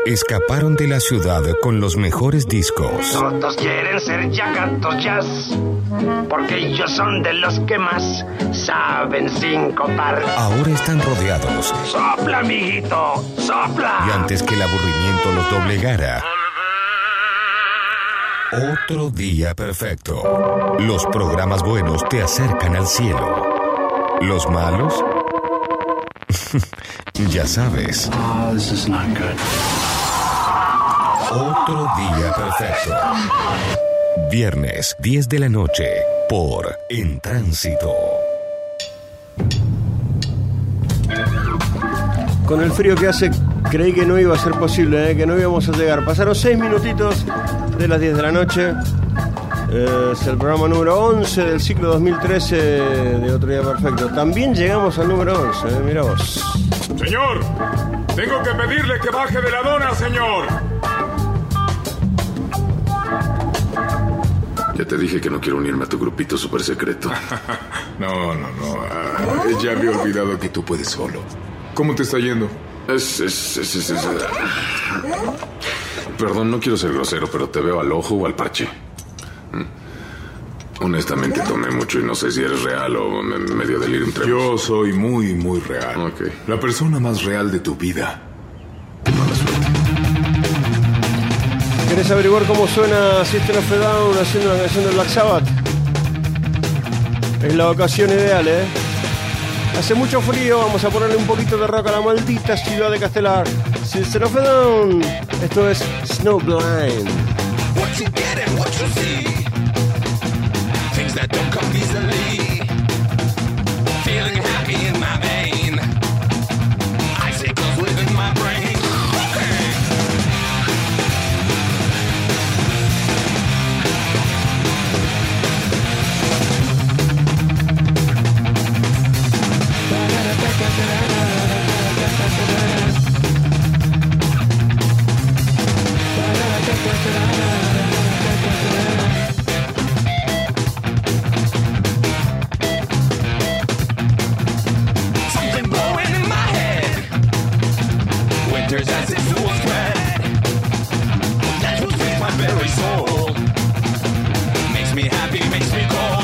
escaparon de la ciudad con los mejores discos. Todos quieren ser Yacatos Jazz, porque ellos son de los que más saben sincopar. Ahora están rodeados. ¡Sopla, amiguito! ¡Sopla! Y antes que el aburrimiento los doblegara, otro día perfecto. Los programas buenos te acercan al cielo. Los malos, ya sabes. This is not good. Otro día perfecto. Viernes, 10 de la noche, por En Tránsito. Con el frío que hace, creí que no iba a ser posible, que no íbamos a llegar. Pasaron 6 minutitos de las 10 de la noche. Es el programa número 11 del ciclo 2013 de Otro Día Perfecto. También llegamos al número 11, mira vos. Señor, tengo que pedirle que baje de la dona, señor. Ya te dije que no quiero unirme a tu grupito super secreto. No. Ya había olvidado que tú puedes solo. ¿Cómo te está yendo? Perdón, no quiero ser grosero, pero te veo al ojo o al parche. Honestamente tomé mucho y no sé si eres real o medio delirio. Yo soy muy, muy real. Okay. La persona más real de tu vida. Mala suerte. ¿Querés averiguar cómo suena System of a Down haciendo una canción de Black Sabbath? Es la ocasión ideal, ¿eh? Hace mucho frío, vamos a ponerle un poquito de rock a la maldita ciudad de Castelar. System of a Down. Esto es Snowblind. What you get and what you see, things that don't come easily. Feeling happy in my vein, icicles within my brain. Something blowing in my head. Winter's as if it was red. That will feed my very soul. Makes me happy, makes me cold.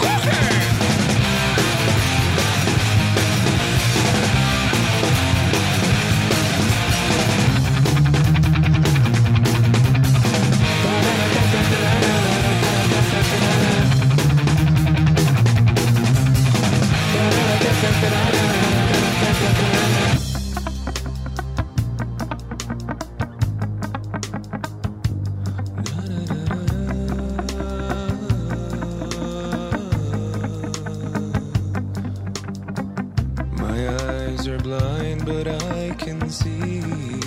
My eyes are blind, but I can see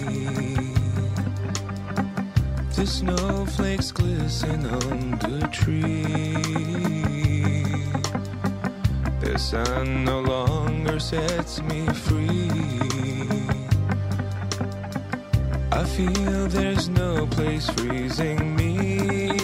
the snowflakes glisten on the tree. The sun no longer sets me free. I feel there's no place freezing me.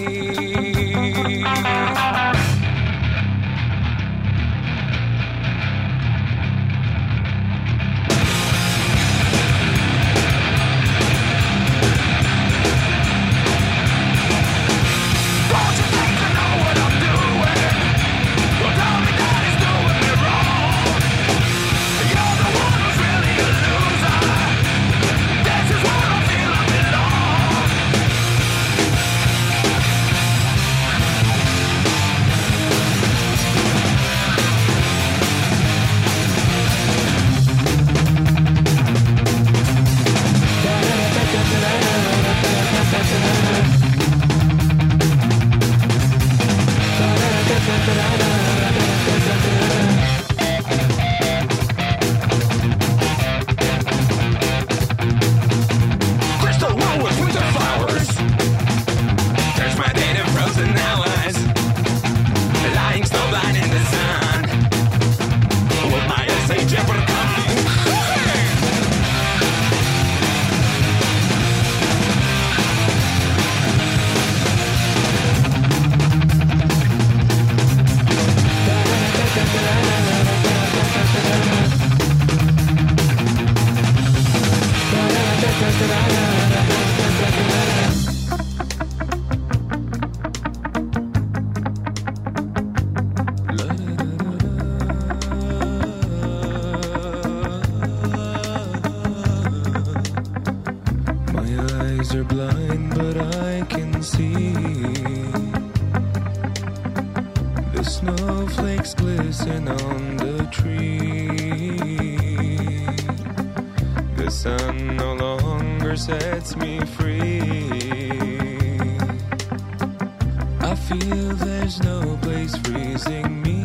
Crystal wool with winter flowers. There's my native frozen hours. Lying snowblind in the sun. Will my age ever come? Da da da da da da da. eyes are blind, but I can see. The snowflakes glisten on the tree. The sun no longer sets me free. I feel there's no place freezing me.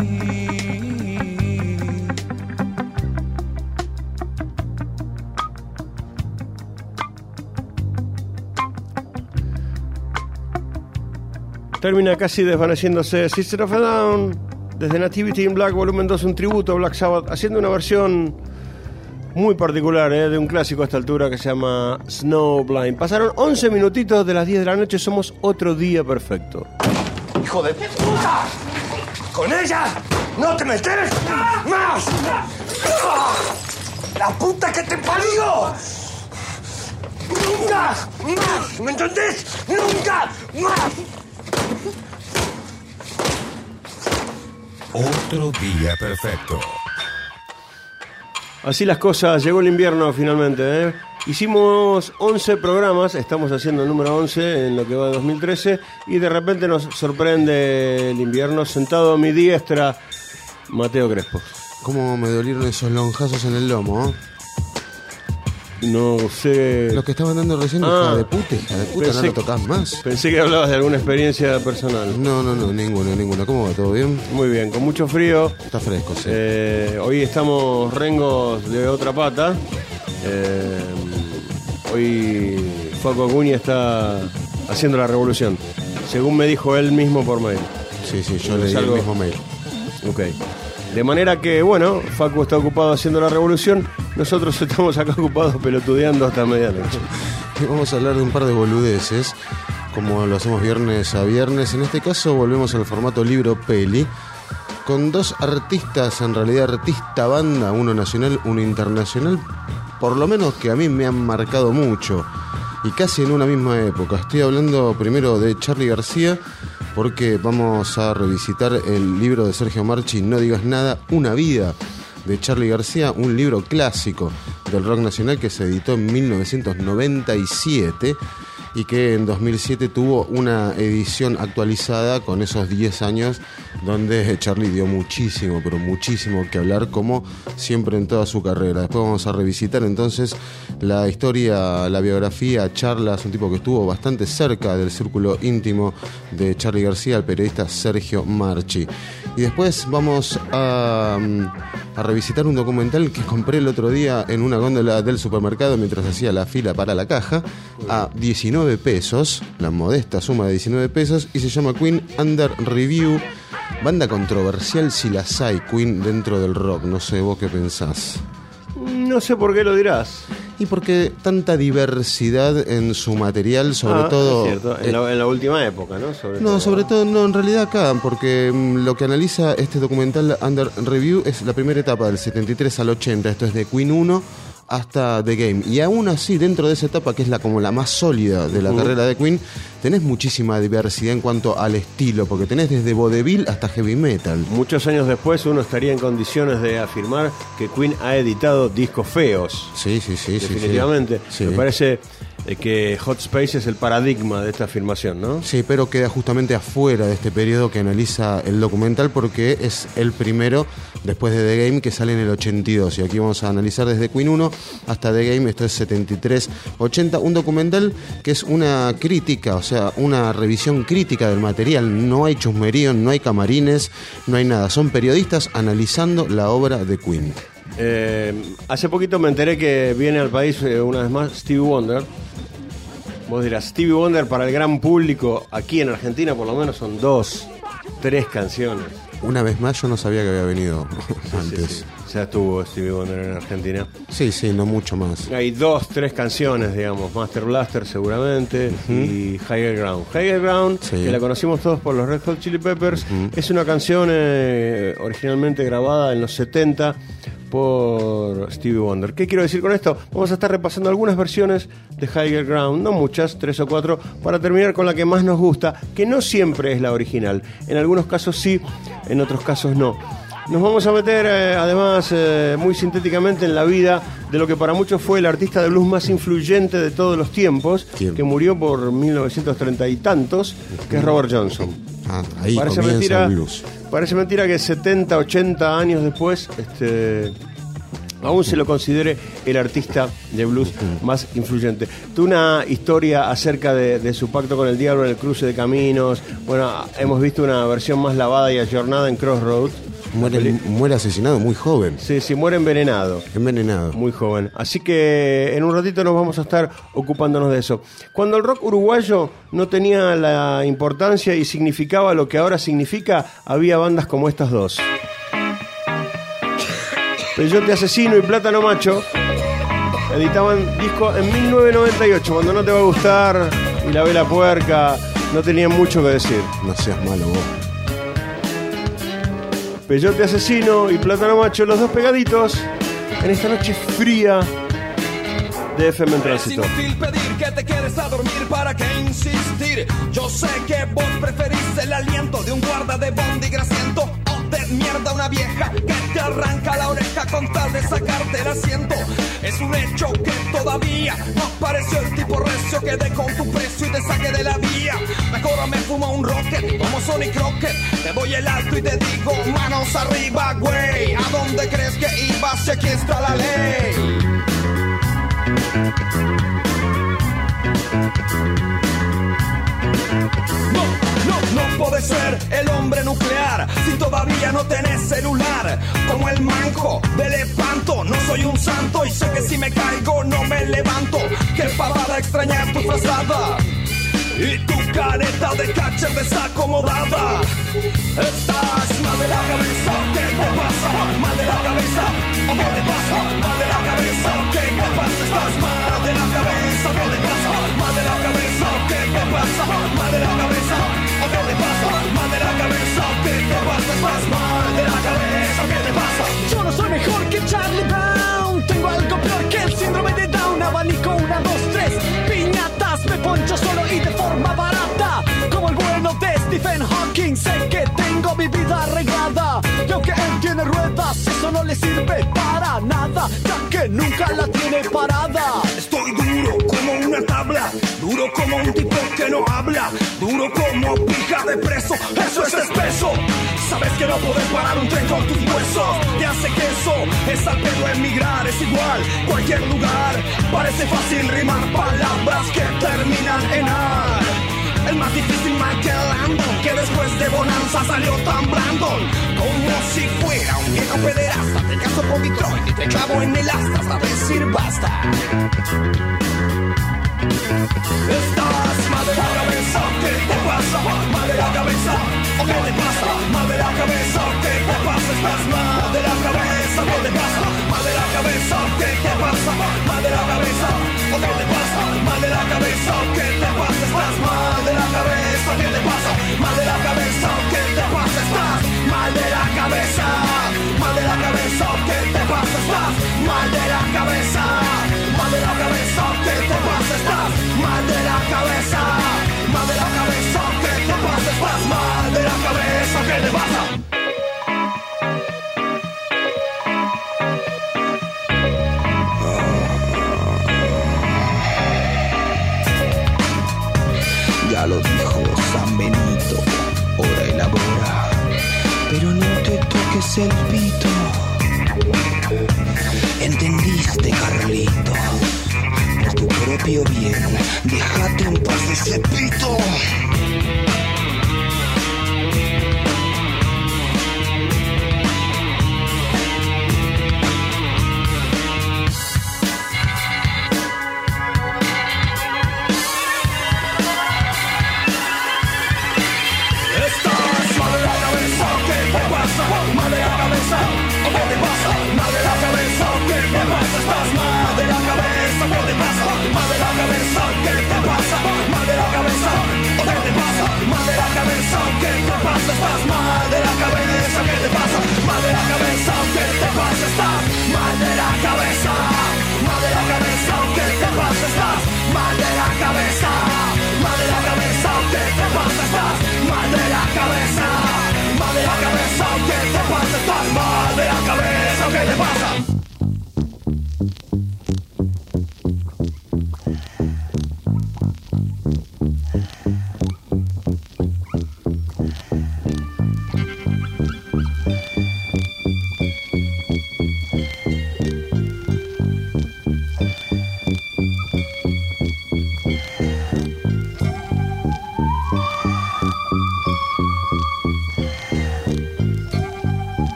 Termina casi desvaneciéndose Sister of a Down desde Nativity in Black Volumen 2, un tributo a Black Sabbath, haciendo una versión muy particular de un clásico a esta altura que se llama Snowblind. Pasaron 11 minutitos de las 10 de la noche, somos otro día perfecto. ¡Hijo de puta! ¡Con ella no te metes más! ¡La puta que te parió! ¡Nunca más! ¿Me entendés? ¡Nunca más! Otro día perfecto. Así las cosas, llegó el invierno finalmente, Hicimos 11 programas, estamos haciendo el número 11 en lo que va de 2013 y de repente nos sorprende el invierno. Sentado a mi diestra, Mateo Crespo. ¿Cómo me dolieron esos lonjazos en el lomo? No sé. Los que estaban dando recién, hija de puta, no lo tocás más. Pensé que hablabas de alguna experiencia personal. No, ninguna. ¿Cómo va? ¿Todo bien? Muy bien, con mucho frío. Está fresco, sí. Hoy estamos rengos de otra pata. Hoy Facu Acuña está haciendo la revolución, según me dijo él mismo por mail. Sí, yo leí el mismo mail. Ok. De manera que, bueno, Facu está ocupado haciendo la revolución, nosotros estamos acá ocupados pelotudeando hasta medianoche. Y vamos a hablar de un par de boludeces, como lo hacemos viernes a viernes. En este caso volvemos al formato libro-peli, con dos artistas, en realidad artista banda, uno nacional, uno internacional, por lo menos que a mí me han marcado mucho, y casi en una misma época. Estoy hablando primero de Charly García, porque vamos a revisitar el libro de Sergio Marchi, No digas nada, una vida de Charly García, un libro clásico del rock nacional que se editó en 1997 y que en 2007 tuvo una edición actualizada con esos 10 años donde Charly dio muchísimo, pero muchísimo que hablar, como siempre en toda su carrera. Después vamos a revisitar entonces la historia, la biografía, charlas, un tipo que estuvo bastante cerca del círculo íntimo de Charly García, el periodista Sergio Marchi. Y después vamos a revisitar un documental que compré el otro día en una góndola del supermercado mientras hacía la fila para la caja, a 19 pesos, la modesta suma de 19 pesos, y se llama Queen Under Review. Banda controversial si las hay, Queen, dentro del rock. No sé vos qué pensás. No sé por qué lo dirás. Y porque tanta diversidad en su material, sobre todo... Es cierto, en la última época, ¿no? Sobre todo, en realidad acá, porque lo que analiza este documental Under Review es la primera etapa, del 73 al 80, esto es de Queen 1 hasta The Game. Y aún así, dentro de esa etapa, que es como la más sólida de la carrera de Queen, tenés muchísima diversidad en cuanto al estilo, porque tenés desde vodevil hasta heavy metal. Muchos años después uno estaría en condiciones de afirmar que Queen ha editado discos feos. Sí. Definitivamente. Sí. Me parece que Hot Space es el paradigma de esta afirmación, ¿no? Sí, pero queda justamente afuera de este periodo que analiza el documental, porque es el primero, después de The Game, que sale en el 82. Y aquí vamos a analizar desde Queen 1 hasta The Game, esto es 73-80. Un documental que es una crítica, o sea, una revisión crítica del material. No hay chusmerío, no hay camarines, no hay nada. Son periodistas analizando la obra de Queen. Hace poquito me enteré que viene al país una vez más Stevie Wonder. Vos dirás, Stevie Wonder para el gran público, aquí en Argentina por lo menos son 2-3 canciones. Una vez más, yo no sabía que había venido antes. Sí. Ya estuvo Stevie Wonder en Argentina. Sí, no mucho más. Hay 2-3 canciones, digamos, Master Blaster seguramente, y Higher Ground. Higher Ground, que la conocimos todos por los Red Hot Chili Peppers, es una canción originalmente grabada en los 70 por Stevie Wonder. ¿Qué quiero decir con esto? Vamos a estar repasando algunas versiones de Higher Ground, no muchas, 3 o 4, para terminar con la que más nos gusta, que no siempre es la original. En algunos casos sí, en otros casos no. Nos vamos a meter, además, muy sintéticamente en la vida de lo que para muchos fue el artista de blues más influyente de todos los tiempos, ¿quién? Que murió por 1930 y tantos, que es Robert Johnson. Ahí comienza el blues. Parece mentira que 70, 80 años después aún se lo considere el artista de blues más influyente. Tuvo una historia acerca de su pacto con el diablo en el cruce de caminos. Bueno, hemos visto una versión más lavada y ayornada en Crossroads. Muere asesinado muy joven. Sí, muere envenenado. Muy joven. Así que en un ratito nos vamos a estar ocupándonos de eso. Cuando el rock uruguayo no tenía la importancia y significaba lo que ahora significa, había bandas como estas dos. Peyote Asesino y Plátano Macho editaban disco en 1998, cuando No Te Va a Gustar y La Vela Puerca no tenían mucho que decir. No seas malo vos. Peyote Asesino y Plátano Macho, los dos pegaditos en esta noche fría de FM en Tránsito. Es inútil pedir que te quedes a dormir, para qué insistir. Yo sé que vos preferís el aliento de un guarda de bondi grasiento, o de mierda una vieja que te arranca la oreja con tal de sacarte el asiento. Es un hecho que todavía no apareció el tipo recio que dé con tu precio y te saque de la vía. Mejor me fumo un rocket como Sonny Crockett, te doy el alto y te digo manos arriba, güey. ¿A dónde crees que ibas si aquí está la ley? No podés ser el hombre nuclear si todavía no tenés celular. Como el manco del espanto, no soy un santo y sé que si me caigo no me levanto. Qué pavada extrañar tu frazada y tu careta de catcher desacomodada. Estás mal de la cabeza, ¿qué te pasa? Mal de la cabeza, ¿o qué te pasa? Mal de la cabeza, ¿qué te pasa? Estás mal de la cabeza, ¿qué te pasa? Mal de la cabeza, ¿qué te pasa? Mal de la cabeza, ¿o qué te pasa? Mal de la cabeza, ¿qué te pasa? Estás mal de la cabeza, ¿qué te pasa? Yo no soy mejor que Charlie Brown, tengo algo peor que el síndrome de Down. Abanico 1, 2, 3, piñatas, me poncho solo y de forma barata, como el bueno de Stephen Hawking. Sé que tengo mi vida arreglada, y aunque él tiene ruedas, eso no le sirve para nada, ya que nunca la tiene parada. Estoy duro como una tabla, duro como un tipo que no habla, duro como pija de preso, eso es espeso. Sabes que no podés parar un tren con tus huesos, te hace queso, es al pedo emigrar, es igual, cualquier lugar. Parece fácil rimar palabras que terminan en ar. El más difícil Michael Landon, que después de Bonanza salió tan Brandon, como si fuera un viejo pederasta. Te caso por Detroit y te clavo en el asta hasta decir basta. Estás mal de la cabeza, ¿qué te pasa? Mal de la cabeza, ¿o qué te pasa? Mal de la cabeza, ¿qué te pasa? Estás mal de la cabeza, ¿qué te pasa? Mal de la cabeza, ¿qué te pasa? Mal de la cabeza, ¿o qué te pasa? Mal de la cabeza, ¿qué te pasa? Estás mal de la cabeza, ¿qué te pasa? Mal de la cabeza, ¿qué te pasa? Estás mal de la cabeza, mal de la cabeza, ¿qué te pasa? Estás mal de la cabeza, mal de la cabeza, ¿qué te pasa? Estás mal de la cabeza, mal de la cabeza, ¿qué te pasa? Estás mal de la cabeza, ¿qué te pasa? Ya lo dijo San Benito, ora y labora, pero no te toques el pito. ¿Entendiste, Carlito? Por tu propio bien, déjate en paz ese pito. Mal de la cabeza, ¿o qué te pasa? Mal de la cabeza, ¿qué te pasa? Estás mal de la cabeza, ¿qué te pasa? Mal de la cabeza, ¿qué te pasa? Mal de la cabeza, ¿o qué te pasa?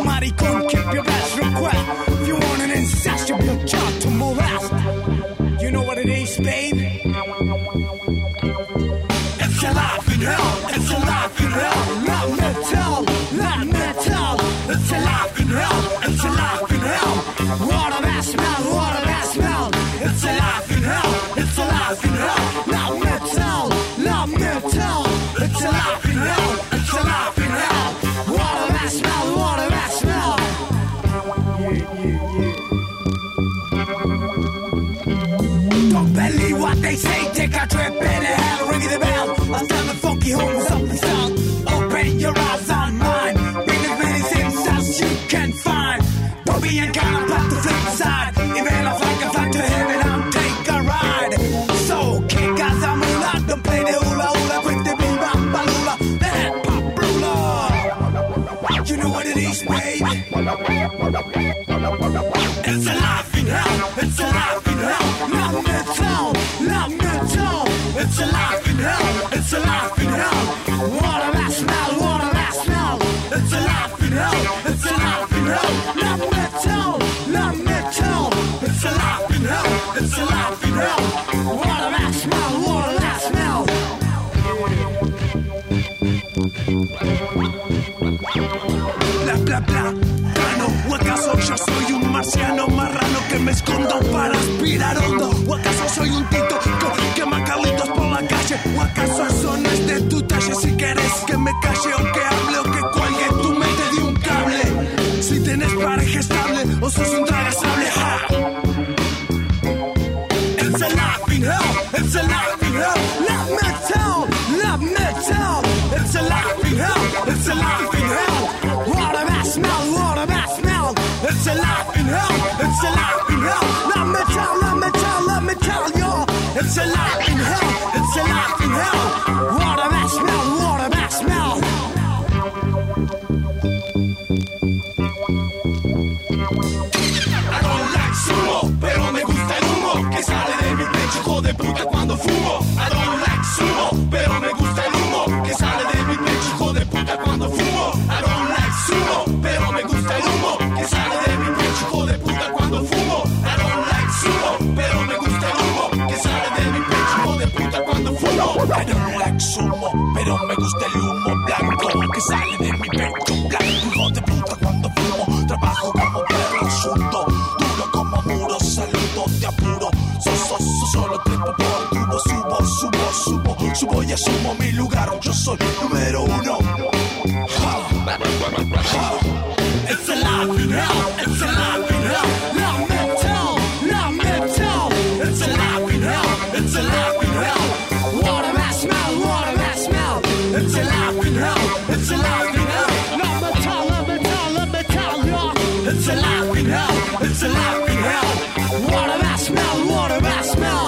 maricón, keep your best request. If you want an insatiable child to molest, you know what it is, babe? It's a life in hell, it's a life in hell. Let me tell, let me tell. It's a life in hell, it's a life in hell. What a bad smell, what a bad smell. It's a life in hell, it's a life in hell. Let me tell, let me tell. It's a life in hell, it's a life in hell. What a bad smell, what a bad smell. Don't believe what they say, take a trip in the hell, ring the bell. I'll stand the funky home with something sound. Open your eyes on mine, bring as many things as you can find. Don't be in kind of plot the flip side. Even if I can fly to heaven, I'll take a ride. So kick as I'm hula, don't play the hula hula, quick the bing bang balula, the hip hop ruler. You know what it is, babe? It's a life in hell, it's a life in hell. Let me tell, let me tell. It's a life in hell, it's a life in hell. What a bad smell, what a bad smell. It's a life in hell, it's a life in hell. Let me tell, let me tell. It's a life in hell, it's a life in hell. What a bad smell, what a bad smell. Bla bla bla, plano, ¿o acaso yo soy un marciano marrano que me escondo para aspirar hondo? ¿O acaso soy un tito que quema carlitos por la calle? ¿O acaso eso no es de tu talle? Si querés que me calle o que hable o que cuelgue tu mente de un cable. Si tenés pareja estable o sos un tragasable, ja. It's a life in hell, it's a life in hell. Let me tell, let me tell. It's a life in hell, it's a life in hell. What a bad smell, what a bad smell. It's a life in hell, it's a life in hell. Let me tell, let me tell, let me tell you. It's a life in hell, it's a life in hell. What a bad smell, what a bad smell. I don't like sumo, pero me gusta el humo que sale de mi pecho, hijo de puta, cuando fumo. I don't like sumo, pero me gusta el humo que sale de mi pecho, hijo de puta, cuando fumo. I don't like sumo, pero me gusta el humo que sale de mi pecho, hijo de puta, cuando fumo. I don't like sumo, pero me gusta el humo que sale de mi pecho, hijo de puta, cuando fumo. I don't like sumo, pero me gusta el humo blanco que sale de mi pecho, blanco, hijo de puta, cuando fumo. Trabajo como perro sundo, duro como muro, saludo de apuro. Solo trepo por tubo, subo y asumo mi lugar. Yo soy número uno. It's a life in hell, it's a life in hell. Let me tell, let me tell. It's a life in hell, it's a life in hell. What a bad smell, what a bad smell. It's a life in hell, it's a life in hell. Let me tell, let me tell, let me tell you. It's a life in hell, it's a life in hell. What a bad smell, what a bad smell.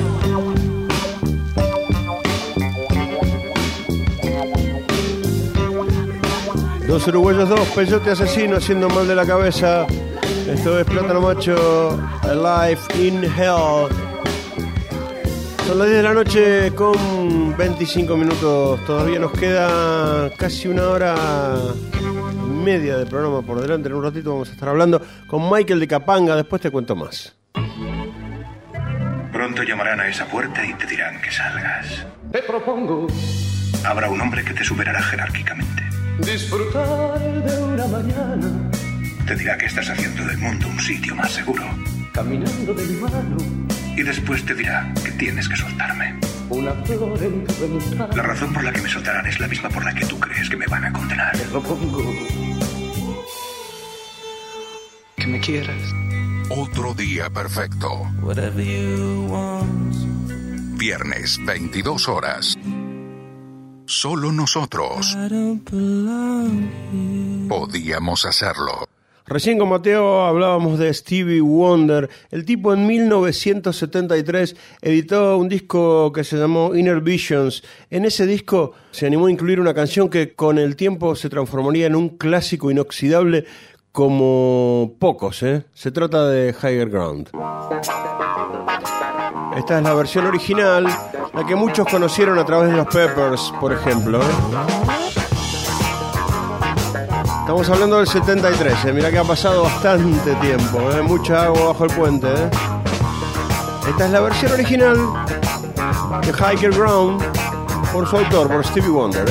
Dos uruguayos, dos peyote asesino haciendo mal de la cabeza. Esto es Plátano Macho, Alive in Hell. Son las 10 de la noche con 25 minutos. Todavía nos queda casi una hora y media de programa por delante. En un ratito vamos a estar hablando con Michael de Capanga. Después te cuento más. Pronto llamarán a esa puerta y te dirán que salgas. Te propongo Habrá un hombre que te superará jerárquicamente. disfrutar de una mañana, Te dirá que estás haciendo del mundo un sitio más seguro. caminando de mi mano, Y después te dirá que tienes que soltarme. una flor en tu ventana. La razón por la que me soltarán es la misma por la que tú crees que me van a condenar. Te propongo que me quieras. Otro día perfecto. Whatever you want. Viernes, 22 horas. Solo nosotros I don't belong here. podíamos hacerlo. Recién con Mateo hablábamos de Stevie Wonder. El tipo en 1973 editó un disco que se llamó Inner Visions. En ese disco se animó a incluir una canción que con el tiempo se transformaría en un clásico inoxidable como pocos, Se trata de Higher Ground. Esta es la versión original, la que muchos conocieron a través de los Peppers, por ejemplo. Estamos hablando del 73, mirá que ha pasado bastante tiempo, mucha agua bajo el puente. Esta es la versión original de Higher Ground por su autor, por Stevie Wonder.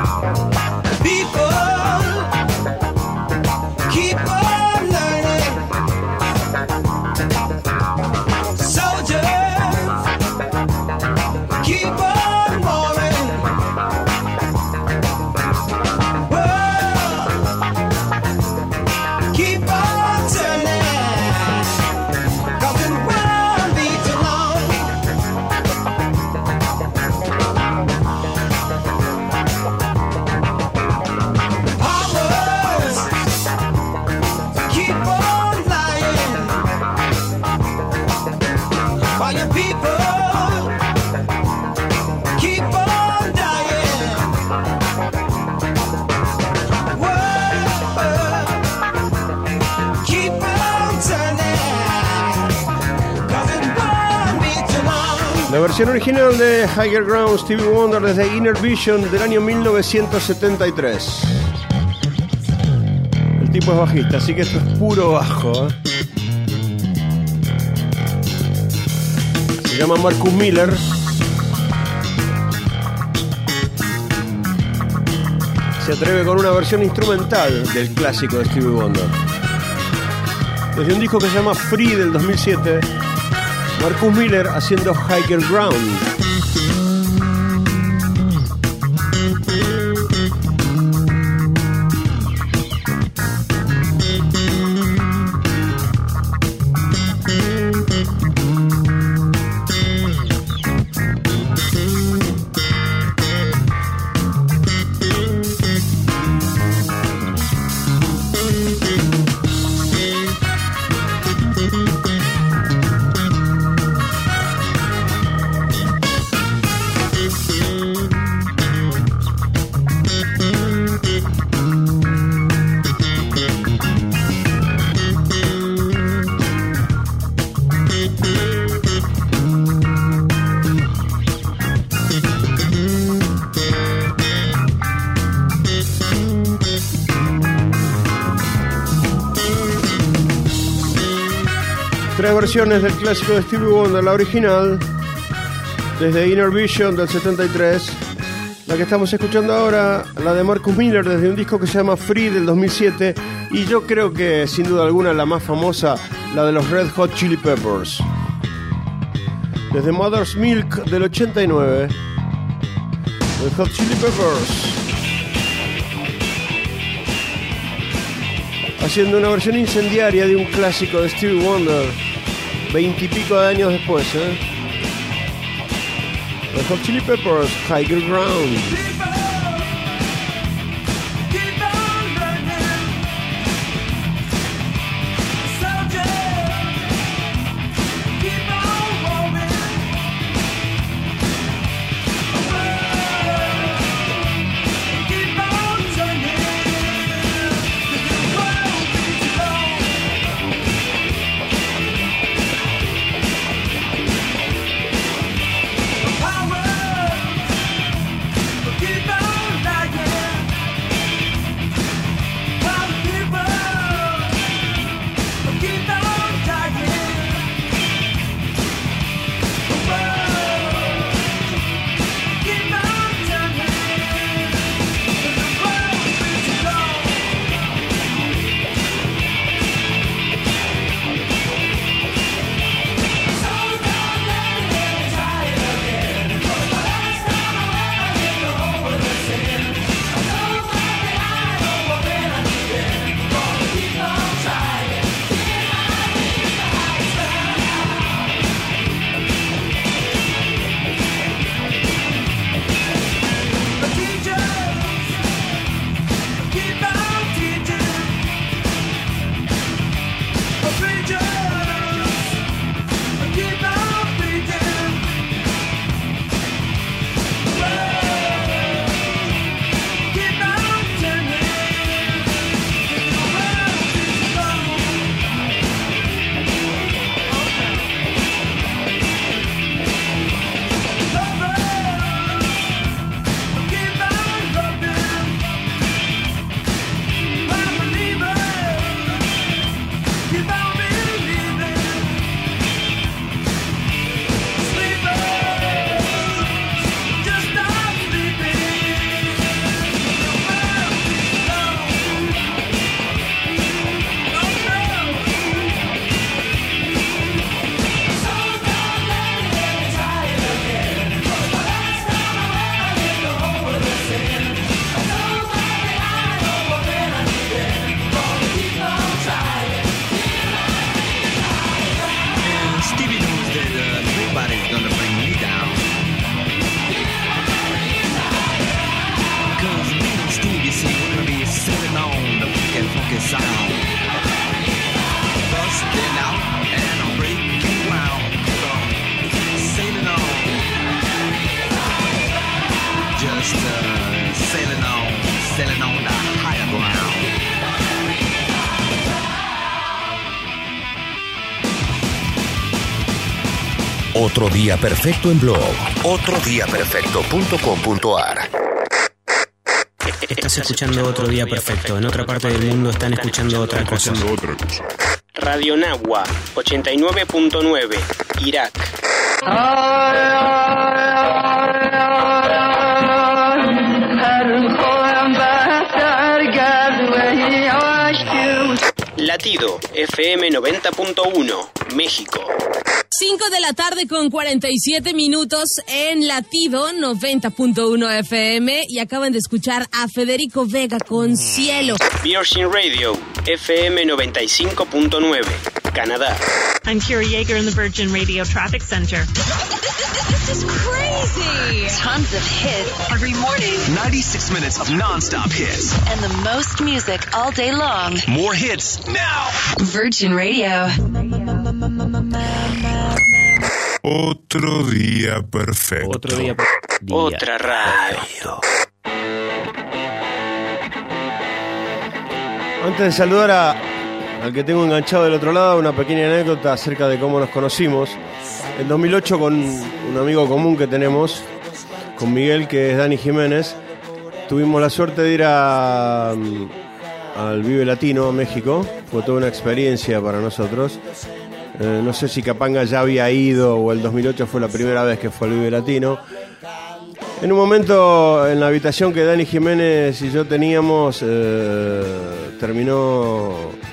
La versión original de Higher Ground, Stevie Wonder, desde Inner Vision del año 1973. El tipo es bajista, así que esto es puro bajo. Se llama Marcus Miller. Se atreve con una versión instrumental del clásico de Stevie Wonder. Desde un disco que se llama Free del 2007. Marcus Miller haciendo Higher Ground. Tres versiones del clásico de Stevie Wonder, la original, desde Inner Vision del 73, la que estamos escuchando ahora, la de Marcus Miller, desde un disco que se llama Free del 2007, y yo creo que sin duda alguna la más famosa, la de los Red Hot Chili Peppers, desde Mother's Milk del 89, Red Hot Chili Peppers, haciendo una versión incendiaria de un clásico de Stevie Wonder, 20 y pico de años después. Red Hot Chili Peppers, Higher Ground. Power, Otro Día Perfecto en blog. otrodiaperfecto.com.ar. Estás escuchando Otro Día Perfecto. En otra parte del mundo están escuchando otra cosa. Radio Nahua 89.9, Irak. Latido FM 90.1, México. 5 de la tarde con 47 minutos en Latido 90.1 FM y acaban de escuchar a Federico Vega con Cielo. Virgin Radio FM 95.9, Canadá. I'm Kira Yeager in the Virgin Radio Traffic Center. This is crazy. Tons of hits every morning. 96 minutes of non-stop hits. And the most music all day long. More hits now. Virgin Radio. Otro día perfecto. Otro día. Otra radio. Antes de saludar al que tengo enganchado del otro lado, una pequeña anécdota acerca de cómo nos conocimos. En 2008, con un amigo común que tenemos, con Miguel, que es Dani Jiménez, tuvimos la suerte de ir al Vive Latino, a México. Fue toda una experiencia para nosotros. No sé si Capanga ya había ido o el 2008 fue la primera vez que fue al Vive Latino. En un momento, en la habitación que Dani Jiménez y yo teníamos, terminó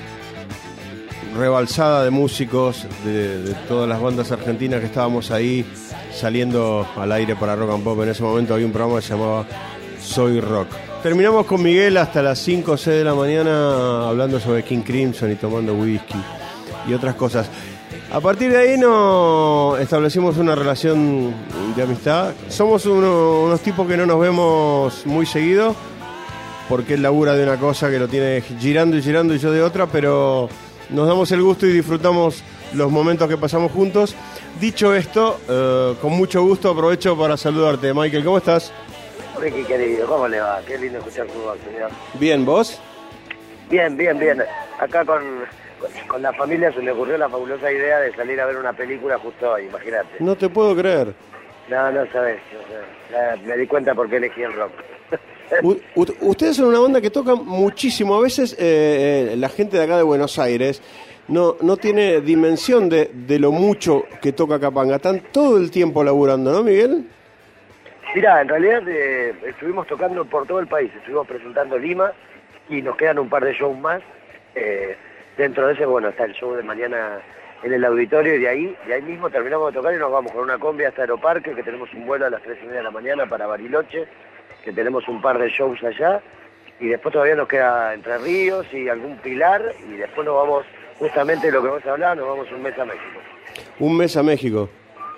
rebalsada de músicos de todas las bandas argentinas que estábamos ahí saliendo al aire para Rock and Pop. En ese momento había un programa que se llamaba Soy Rock. Terminamos con Miguel hasta las 5 o 6 de la mañana hablando sobre King Crimson y tomando whisky y otras cosas. A partir de ahí establecimos una relación de amistad. Somos unos tipos que no nos vemos muy seguido porque él labura de una cosa que lo tiene girando y girando y yo de otra, pero nos damos el gusto y disfrutamos los momentos que pasamos juntos. Dicho esto, con mucho gusto aprovecho para saludarte. Michael, ¿cómo estás? Ricky, querido, ¿cómo le va? Qué lindo escuchar tu voz, señor. Bien, ¿vos? Bien. Acá con la familia se le ocurrió la fabulosa idea de salir a ver una película justo hoy, imagínate. No te puedo creer. No sabes. Me di cuenta por qué elegí el rock. Ustedes son una banda que toca muchísimo. A veces la gente de acá de Buenos Aires no tiene dimensión de lo mucho que toca Capanga. Están todo el tiempo laburando, ¿no, Miguel? Mirá, en realidad estuvimos tocando por todo el país. Estuvimos presentando Lima y nos quedan un par de shows más. Dentro de ese, está el show de mañana en el auditorio y de ahí mismo terminamos de tocar y nos vamos con una combi hasta Aeroparque, que tenemos un vuelo a las 3:30 de la mañana para Bariloche, que tenemos un par de shows allá, y después todavía nos queda Entre Ríos y algún Pilar, y después nos vamos, justamente lo que vamos a hablar, nos vamos un mes a México. ¿Un mes a México?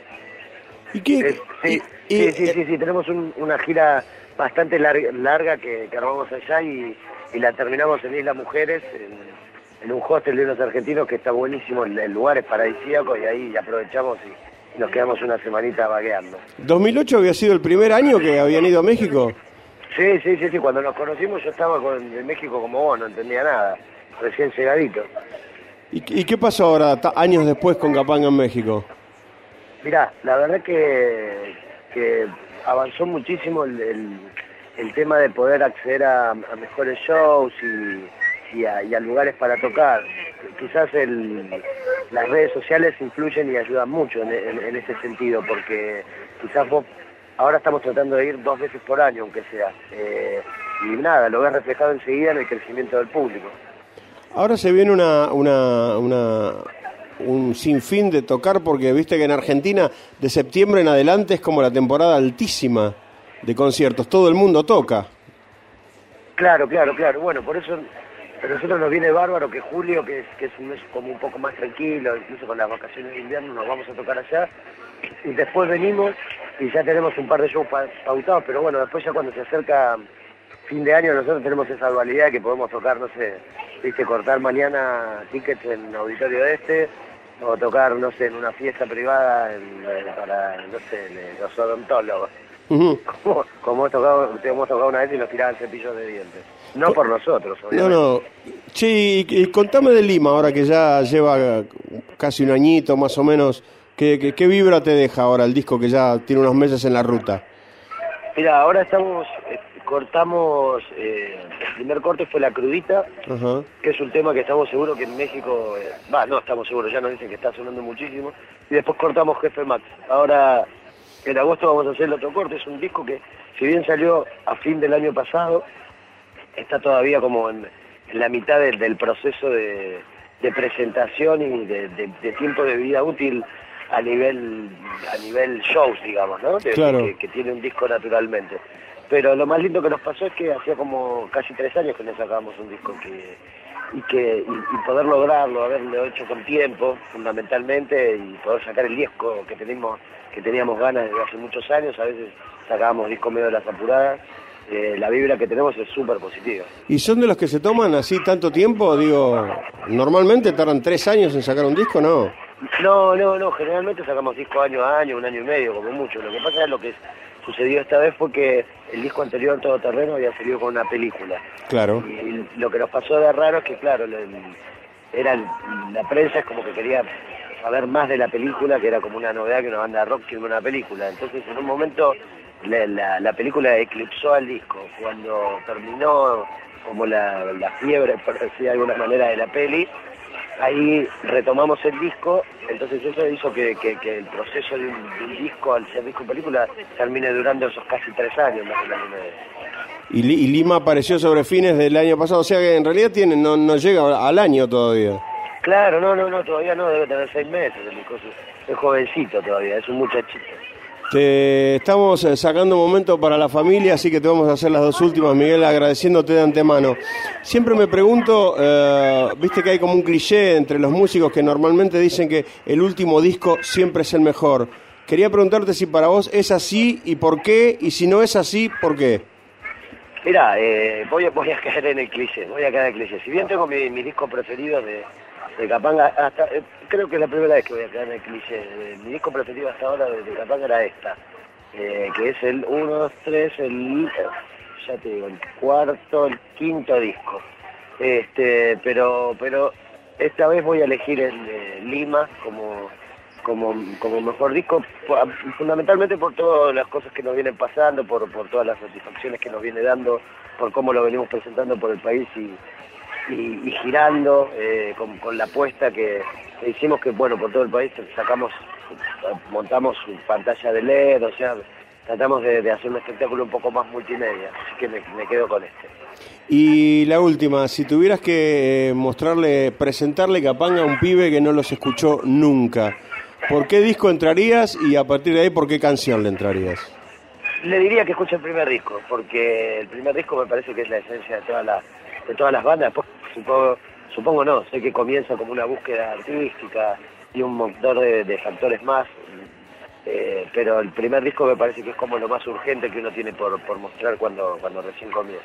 ¿Y qué? Sí, tenemos una gira bastante larga que armamos allá y la terminamos en Isla Mujeres, en un hostel de unos argentinos que está buenísimo, el lugar es paradisíaco y ahí aprovechamos y nos quedamos una semanita vagueando. ¿2008 había sido el primer año que habían ido a México? Sí, cuando nos conocimos yo estaba en México como vos, no entendía nada, recién llegadito. ¿Y qué pasó ahora, años después, con Capanga en México? Mirá, la verdad que avanzó muchísimo el tema de poder acceder a mejores shows y a lugares para tocar. Quizás las redes sociales influyen y ayudan mucho en ese sentido, porque quizás vos, ahora estamos tratando de ir 2 veces por año, aunque sea, y nada, lo ves reflejado enseguida en el crecimiento del público. Ahora se viene un sinfín de tocar, porque viste que en Argentina de septiembre en adelante es como la temporada altísima de conciertos, todo el mundo toca. Claro, bueno, por eso a nosotros nos viene bárbaro que julio, que es un mes como un poco más tranquilo, incluso con las vacaciones de invierno nos vamos a tocar allá, y después venimos y ya tenemos un par de shows pautados, pero bueno, después ya cuando se acerca fin de año nosotros tenemos esa dualidad que podemos tocar, no sé, cortar mañana tickets en Auditorio Este, o tocar, no sé, en una fiesta privada para, no sé, los odontólogos. Uh-huh. Como hemos tocado una vez y nos tiraban cepillos de dientes. No por nosotros, obviamente. No. Che, y contame de Lima, ahora que ya lleva casi un añito más o menos ¿Qué vibra te deja ahora el disco que ya tiene unos meses en la ruta? Mira, ahora cortamos, el primer corte fue La Crudita, Ajá. que es un tema que estamos seguros que en México, no estamos seguros, ya nos dicen que está sonando muchísimo, y después cortamos Jefe Max. Ahora, en agosto vamos a hacer el otro corte, es un disco que, si bien salió a fin del año pasado, está todavía como en la mitad del proceso de presentación y de tiempo de vida útil a nivel shows, digamos, ¿no? Claro. Que tiene un disco naturalmente. Pero lo más lindo que nos pasó es que hacía como casi 3 años que no sacábamos un disco y poder lograrlo, haberlo hecho con tiempo, fundamentalmente, y poder sacar el disco que teníamos ganas desde hace muchos años. A veces sacábamos discos medio de las apuradas. La vibra que tenemos es súper positiva. ¿Y son de los que se toman así tanto tiempo? Digo, normalmente tardan 3 años en sacar un disco, ¿no? No, generalmente sacamos disco año a año, 1 año y medio, como mucho. Lo que pasa es lo que sucedió esta vez fue que el disco anterior, Todo Terreno, había salido con una película. Claro. Y lo que nos pasó de raro es que, claro, la prensa es como que quería saber más de la película, que era como una novedad que una banda de rock tiene una película. Entonces, en un momento, la película eclipsó al disco. Cuando terminó como la fiebre, por decir de alguna manera, de la peli, ahí retomamos el disco. Entonces eso hizo que el proceso de un disco, al ser disco película, termine durando esos casi 3 años más o menos. Y Lima apareció sobre fines del año pasado, o sea que en realidad no llega al año todavía. Claro, no, todavía no, debe tener 6 meses el disco, es jovencito todavía, es un muchachito. Te estamos sacando un momento para la familia, así que te vamos a hacer las 2 últimas, Miguel, agradeciéndote de antemano. Siempre me pregunto, viste que hay como un cliché entre los músicos que normalmente dicen que el último disco siempre es el mejor. Quería preguntarte si para vos es así y por qué, y si no es así, ¿por qué? Mirá, voy a caer en el cliché, Si bien tengo mi disco preferido de Capanga, hasta creo que es la primera vez que voy a caer en el cliché. Mi disco preferido hasta ahora de Capanga era esta, que es el 1, 2, 3, ya te digo, el cuarto, el quinto disco. Pero esta vez voy a elegir el Lima como mejor disco, fundamentalmente por todas las cosas que nos vienen pasando, por todas las satisfacciones que nos viene dando, por cómo lo venimos presentando por el país y girando, con la apuesta que hicimos, que bueno, por todo el país montamos pantalla de LED, o sea, tratamos de hacer un espectáculo un poco más multimedia, así que me quedo con este. Y la última, si tuvieras que presentarle Capanga a un pibe que no los escuchó nunca, ¿por qué disco entrarías y a partir de ahí por qué canción le entrarías? Le diría que escuche el primer disco, porque el primer disco me parece que es la esencia de todas las bandas. Después, supongo no, sé que comienza como una búsqueda artística y un montón de factores más, pero el primer disco me parece que es como lo más urgente que uno tiene por mostrar cuando recién comienza.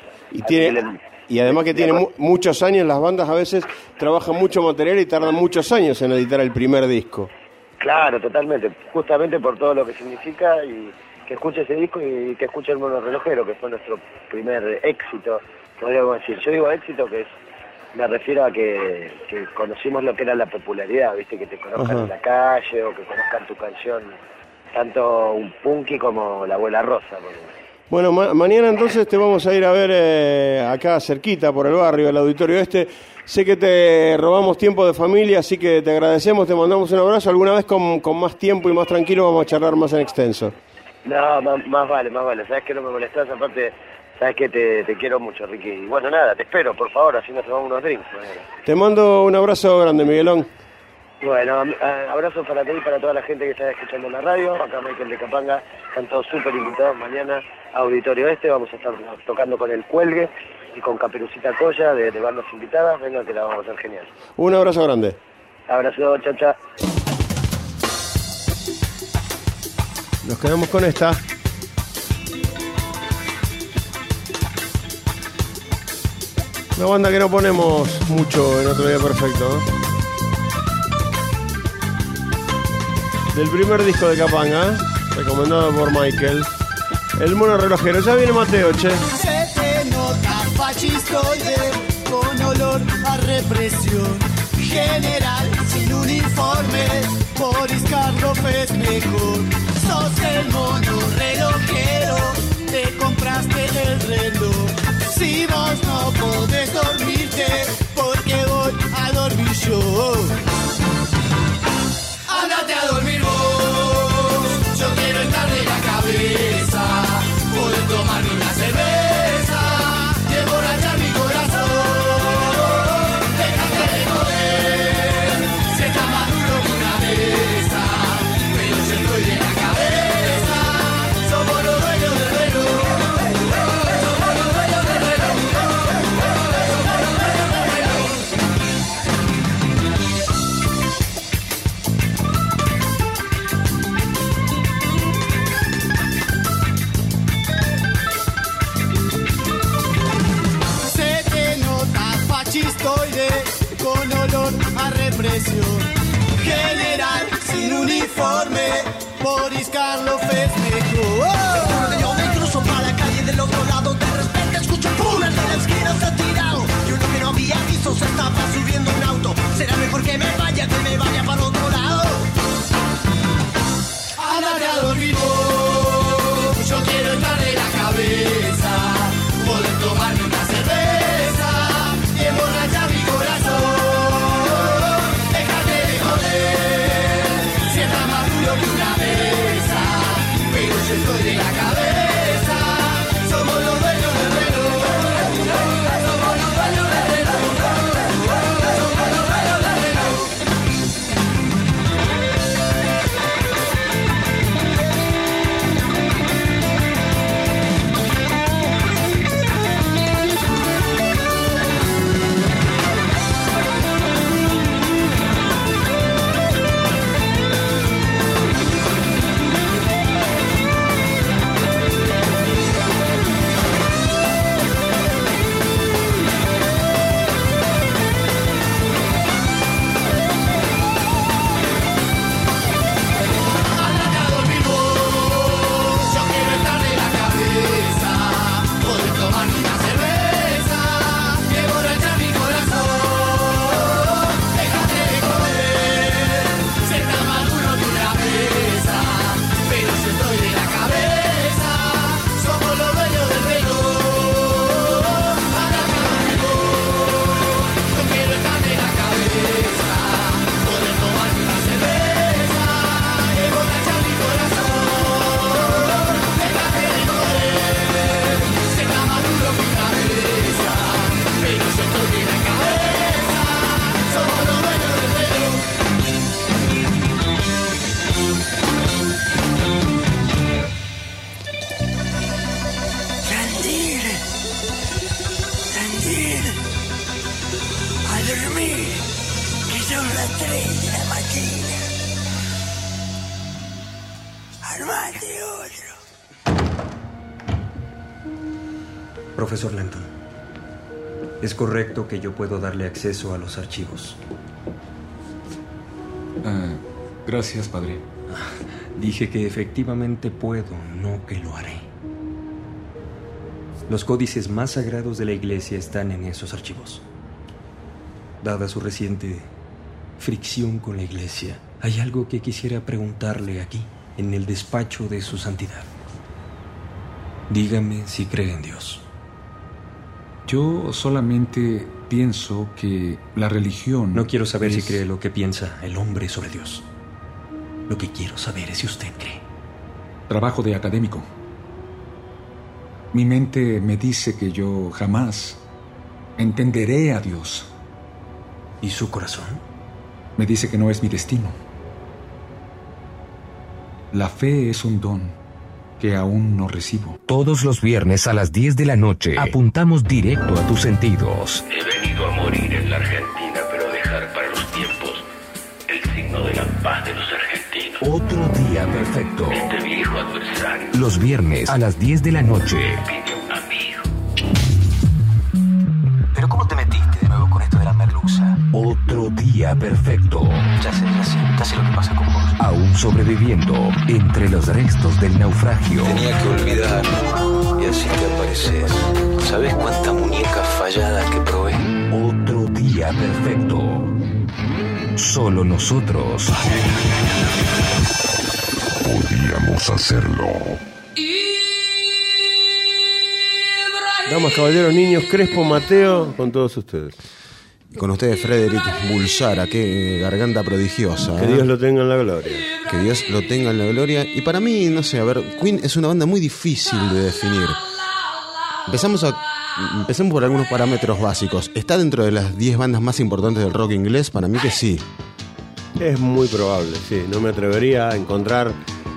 Y además que tiene muchos años, las bandas a veces trabajan mucho material y tardan muchos años en editar el primer disco. Claro, totalmente, justamente por todo lo que significa, y que escuche ese disco y que escuche El Mono Relojero, que fue nuestro primer éxito, podríamos decir. Yo digo éxito, me refiero a que conocimos lo que era la popularidad, viste, que te conozcan en la calle o que conozcan tu canción, tanto un punky como La Abuela Rosa. Bueno, mañana entonces te vamos a ir a ver acá cerquita por el barrio, el Auditorio Este. Sé que te robamos tiempo de familia, así que te agradecemos, te mandamos un abrazo. Alguna vez con más tiempo y más tranquilo vamos a charlar más en extenso. No, más vale. Sabes que no me molestás, aparte, sabes que te quiero mucho, Ricky. Y bueno, nada, te espero, por favor, así nos tomamos unos drinks. Te mando un abrazo grande, Miguelón. Bueno, abrazo para ti y para toda la gente que está escuchando en la radio. Acá Michael de Capanga, están todos súper invitados mañana a Auditorio Este. Vamos a estar tocando con El Cuelgue y con Caperucita Colla de bandas invitadas. Venga, que la vamos a hacer genial. Un abrazo grande. Abrazo, chao. Nos quedamos con esta. Una banda que no ponemos mucho en Otro Día Perfecto, ¿no? Del primer disco de Capanga, recomendado por Michael, El Mono Relojero. Ya viene Mateo, che. Se te nota fascistoide con olor a represión general sin uniforme. Boris Karloff es mejor. Sos el mono relojero, te compraste el reloj. Si vos no podés dormirte, porque voy a dormir yo. Ándate a dormir vos, yo quiero estar de la cabeza, poder tomarme una cerveza y emborrachar mi corazón. Déjate de joder, si está más duro que una mesa, pero yo estoy de la cabeza, somos los dueños del reloj. Somos los dueños del reloj. Somos los dueños del reloj. Se te nota fascistoide con olor a represión. General sin uniforme, Boris Karloff es mejor. Yo me cruzo para la calle del otro lado, de repente escucho ¡pum! El de la esquina se ha tirado. Y uno que no había visto se estaba subiendo un auto. Será mejor que me vaya para otro lado. Ándate a dormir vos, yo quiero estar de la cabeza, poder tomarme una cerveza y emborrachar mi corazón. Déjate de joder, si está más duro que una mesa, pero yo estoy de la cabeza, somos los dueños del reloj. Somos los dueños del reloj. Somos los dueños del reloj. Ándate a dormir vos, yo quiero estar de la cabeza, poder tomarme una cerveza y emborrachar mi corazón. Déjate de joder, si está más duro que una mesa, pero yo estoy de la cabeza, somos los dueños del reloj. Ándate a dormir vos, yo quiero estar de la cabeza, poder tomarme una cerveza y emborrachar mi corazón. Déjate de joder, si está más duro que una mesa, pero yo estoy de la cabeza, somos los dueños del reloj. Rendir, rendir, a dormir, que son las 3 de la mañana. Armate otro. Profesor Lenton, ¿es correcto que yo puedo darle acceso a los archivos? Gracias, padre. Dije que efectivamente puedo, no que lo haré. Los códices más sagrados de la Iglesia están en esos archivos. Dada su reciente fricción con la Iglesia, hay algo que quisiera preguntarle aquí, en el despacho de su santidad. Dígame si cree en Dios. Yo solamente pienso que la religión... No quiero saber si cree lo que piensa el hombre sobre Dios. Lo que quiero saber es si usted cree. Trabajo de académico. Mi mente me dice que yo jamás entenderé a Dios. ¿Y su corazón? Me dice que no es mi destino. La fe es un don que aún no recibo. Todos los viernes a las 10 de la noche apuntamos directo a tus sentidos. He venido a morir en la Argentina, pero dejar para los tiempos el signo de la paz de los argentinos. Otro día perfecto. Este viejo adversario. Los viernes a las 10 de la noche. Pide un amigo. ¿Pero cómo te metiste de nuevo con esto de la merluza? Otro día perfecto. Ya sé lo que pasa con vos. Aún sobreviviendo entre los restos del naufragio. Tenía que olvidar y así te apareces. ¿Sabes cuánta muñeca fallada que probé? Otro día perfecto. solo nosotros podíamos hacerlo. Damas, caballeros, niños, Crespo, Mateo, con todos ustedes. Y con ustedes, Frederick Bulsara, qué garganta prodigiosa. Que Dios lo tenga en la gloria. Que Dios lo tenga en la gloria. Y para mí, no sé, a ver, Queen es una banda muy difícil de definir. Empecemos por algunos parámetros básicos. ¿Está dentro de las 10 bandas más importantes del rock inglés? Para mí que sí. Es muy probable, sí. No me atrevería a encontrar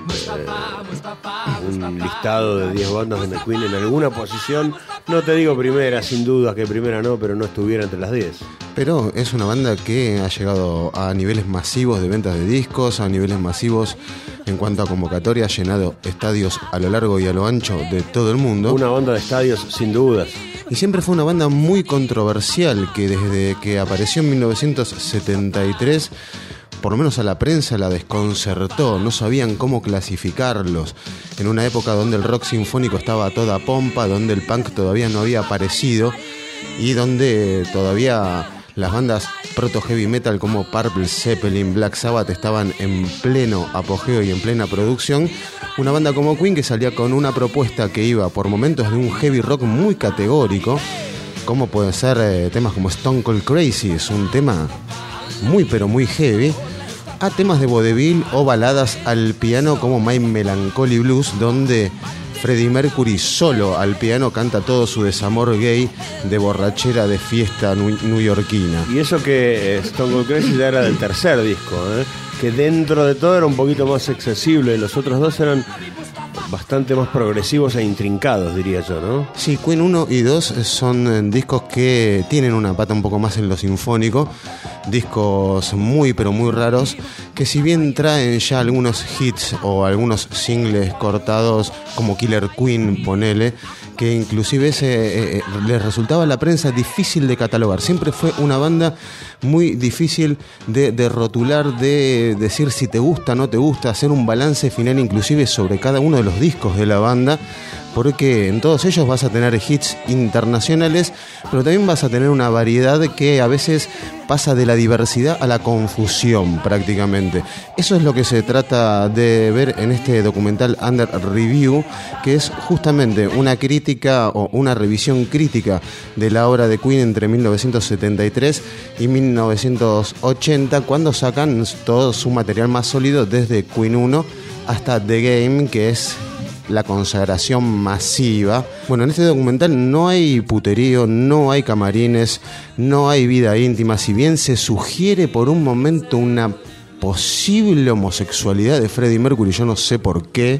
un listado de 10 bandas donde Queen en alguna posición, no te digo primera, sin duda que primera no, pero no estuviera entre las 10. Pero es una banda que ha llegado a niveles masivos de ventas de discos, a niveles masivos en cuanto a convocatoria, ha llenado estadios a lo largo y a lo ancho de todo el mundo. Una banda de estadios, sin dudas. Y siempre fue una banda muy controversial que desde que apareció en 1973... por lo menos a la prensa la desconcertó, no sabían cómo clasificarlos. En una época donde el rock sinfónico estaba a toda pompa, donde el punk todavía no había aparecido y donde todavía las bandas proto-heavy metal como Purple, Zeppelin, Black Sabbath estaban en pleno apogeo y en plena producción. Una banda como Queen que salía con una propuesta que iba por momentos de un heavy rock muy categórico, como pueden ser temas como Stone Cold Crazy, es un tema muy pero muy heavy, a temas de vodevil o baladas al piano como My Melancholy Blues, donde Freddie Mercury solo al piano canta todo su desamor gay de borrachera de fiesta newyorkina. Y eso que Stone Cold Crazy ya era del tercer disco, que dentro de todo era un poquito más accesible, y los otros dos eran bastante más progresivos e intrincados, diría yo, ¿no? Sí, Queen 1 y 2 son discos que tienen una pata un poco más en lo sinfónico, discos muy pero muy raros, que si bien traen ya algunos hits o algunos singles cortados como Killer Queen, ponele, que inclusive les resultaba a la prensa difícil de catalogar. Siempre fue una banda muy difícil de rotular, de decir si te gusta o no te gusta, hacer un balance final inclusive sobre cada uno de los discos de la banda, porque en todos ellos vas a tener hits internacionales, pero también vas a tener una variedad que a veces pasa de la diversidad a la confusión prácticamente. Eso es lo que se trata de ver en este documental Under Review, que es justamente una crítica o una revisión crítica de la obra de Queen entre 1973 y 1980, cuando sacan todo su material más sólido desde Queen 1 hasta The Game, que es la consagración masiva. Bueno, en este documental no hay puterío, no hay camarines, no hay vida íntima, si bien se sugiere por un momento una posible homosexualidad de Freddie Mercury, yo no sé por qué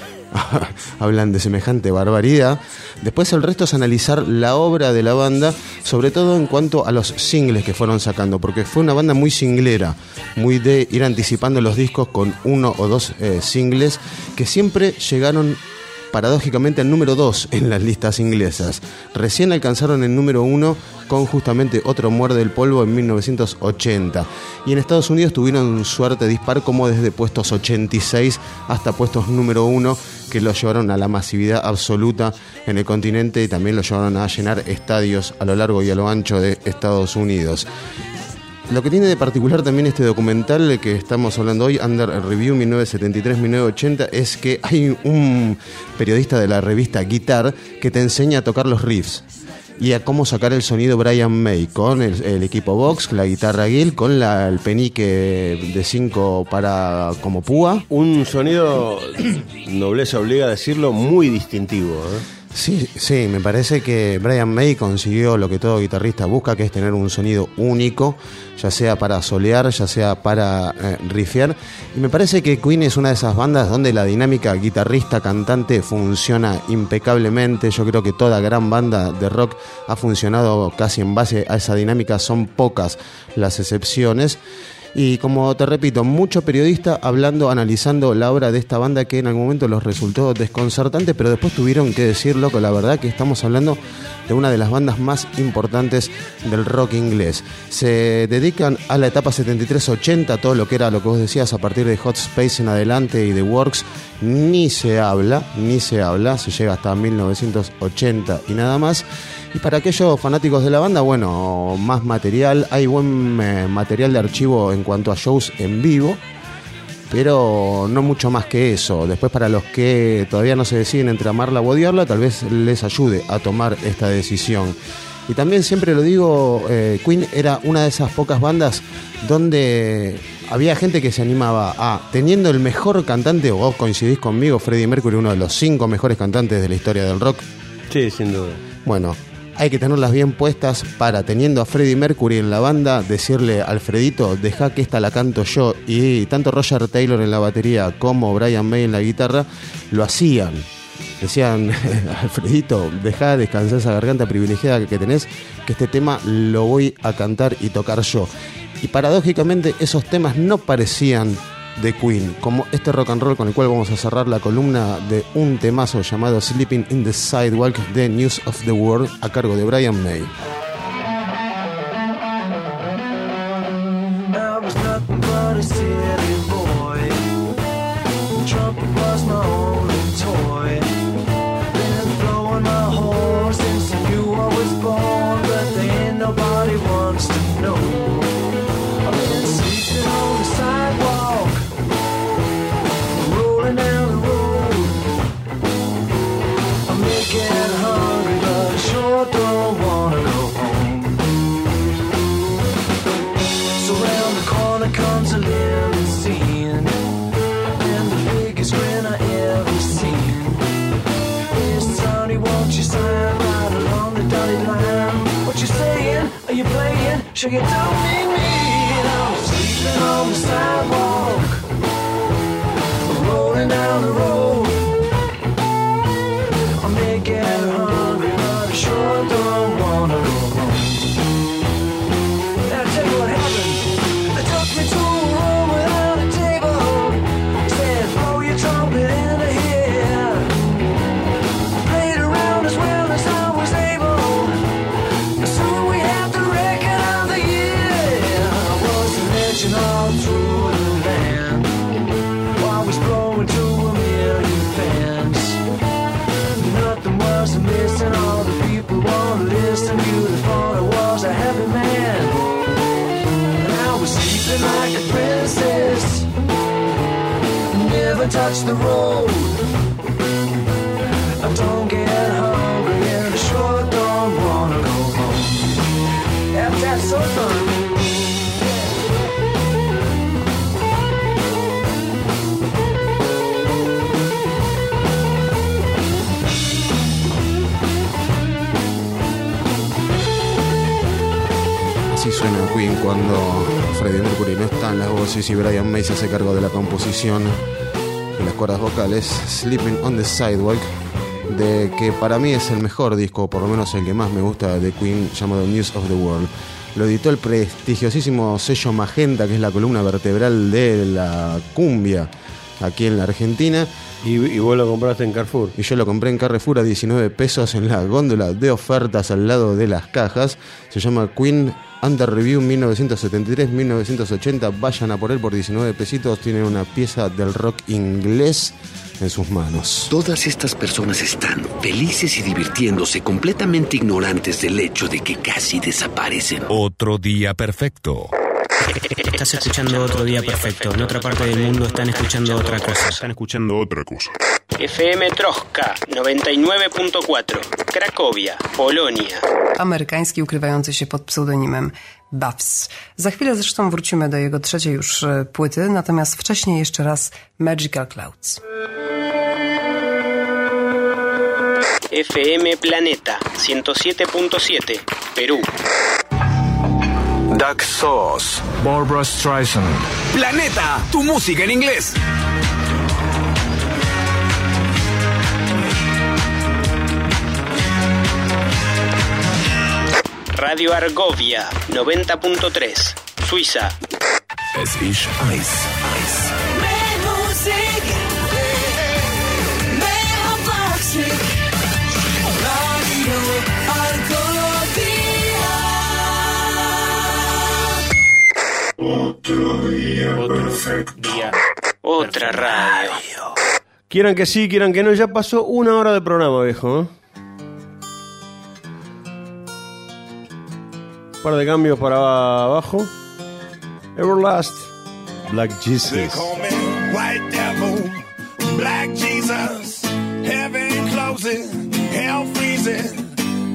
hablan de semejante barbaridad. Después el resto es analizar la obra de la banda, sobre todo en cuanto a los singles que fueron sacando, porque fue una banda muy singlera, muy de ir anticipando los discos con 1 o 2 singles que siempre llegaron paradójicamente al número 2 en las listas inglesas. Recién alcanzaron el número 1 con justamente Otro Muerde el Polvo en 1980. Y en Estados Unidos tuvieron suerte dispar, como desde puestos 86 hasta puestos número 1, que lo llevaron a la masividad absoluta en el continente y también lo llevaron a llenar estadios a lo largo y a lo ancho de Estados Unidos. Lo que tiene de particular también este documental que estamos hablando hoy, Under Review 1973-1980, es que hay un periodista de la revista Guitar que te enseña a tocar los riffs y a cómo sacar el sonido Brian May con el equipo Vox, la guitarra Gill, con el penique de 5 para como púa. Un sonido, nobleza obliga a decirlo, muy distintivo, Sí, me parece que Brian May consiguió lo que todo guitarrista busca, que es tener un sonido único, ya sea para solear, ya sea para riffear. Y me parece que Queen es una de esas bandas donde la dinámica guitarrista-cantante funciona impecablemente. Yo creo que toda gran banda de rock ha funcionado casi en base a esa dinámica, son pocas las excepciones. Y como te repito, mucho periodista hablando, analizando la obra de esta banda que en algún momento los resultó desconcertante, pero después tuvieron que decirlo, que la verdad que estamos hablando de una de las bandas más importantes del rock inglés. Se dedican a la etapa 73-80, todo lo que era lo que vos decías a partir de Hot Space en adelante y The Works, ni se habla, se llega hasta 1980 y nada más. Y para aquellos fanáticos de la banda, bueno, más material. Hay buen material de archivo en cuanto a shows en vivo, pero no mucho más que eso. Después, para los que todavía no se deciden entre amarla o odiarla, tal vez les ayude a tomar esta decisión. Y también siempre lo digo, Queen era una de esas pocas bandas donde había gente que se animaba a, teniendo el mejor cantante, o vos coincidís conmigo, Freddie Mercury, uno de los 5 mejores cantantes de la historia del rock. Sí, sin duda. Bueno, hay que tenerlas bien puestas para, teniendo a Freddie Mercury en la banda, decirle: Alfredito, deja que esta la canto yo. Y tanto Roger Taylor en la batería como Brian May en la guitarra lo hacían. Decían: Alfredito, deja descansar esa garganta privilegiada que tenés, que este tema lo voy a cantar y tocar yo. Y paradójicamente esos temas no parecían de Queen, como este rock and roll con el cual vamos a cerrar la columna de un temazo llamado Sleeping in the Sidewalk de News of the World, a cargo de Brian May. Sure you don't need me, and I'm sleeping on the sidewalk, rolling down the road. I may get hungry, but I sure don't wanna go home. Now tell you what happened. They took me to a room without a table. Said, blow your trumpet in the air. Played around as well as I was able. Soon we had the record of the year. I was a legend all through the land. I was blowing to 1,000,000 fans. Nothing was missing. All the people wanna listen. You thought I was a happy man. And I was sleeping like a princess. Never touched the road. I don't get hungry and I sure don't wanna go home. That's so fun. Así suena Queen cuando Freddie Mercury no está en las voces y Brian May se hace cargo de la composición y las cuerdas vocales. Sleeping on the Sidewalk, de que para mí es el mejor disco, por lo menos el que más me gusta de Queen, llamado News of the World. Lo editó el prestigiosísimo sello Magenta, que es la columna vertebral de la cumbia aquí en la Argentina. ¿Y vos lo compraste en Carrefour? Y yo lo compré en Carrefour a 19 pesos en la góndola de ofertas al lado de las cajas. Se llama Queen Under Review 1973-1980. Vayan a por él por 19 pesitos. Tiene una pieza del rock inglés en sus manos. Todas estas personas están felices y divirtiéndose, completamente ignorantes del hecho de que casi desaparecen. Otro día perfecto. Estás escuchando Otro Día Perfecto. En otra parte del mundo están escuchando otra cosa. FM Troska 99.4, Cracovia, Polonia. Amerykański ukrywający się pod pseudonimem Buffs. Za chwilę zresztą wrócimy do jego trzeciej już płyty, natomiast wcześniej jeszcze raz Magical Clouds. FM Planeta 107.7, Perú. Duck Sauce, Barbra Streisand. Planeta, tu música en inglés. Radio Argovia 90.3, Suiza. Es ist Eis. Mehr Musik, mehr Plastik. Radio Argovia. Otro día perfecto. Otra radio. Quieran que sí, quieran que no, ya pasó 1 hora de programa, viejo, ¿eh? par de cambios para abajo. Everlast, Black Jesus. They call me White Devil, Black Jesus. Heaven closing, hell freezing,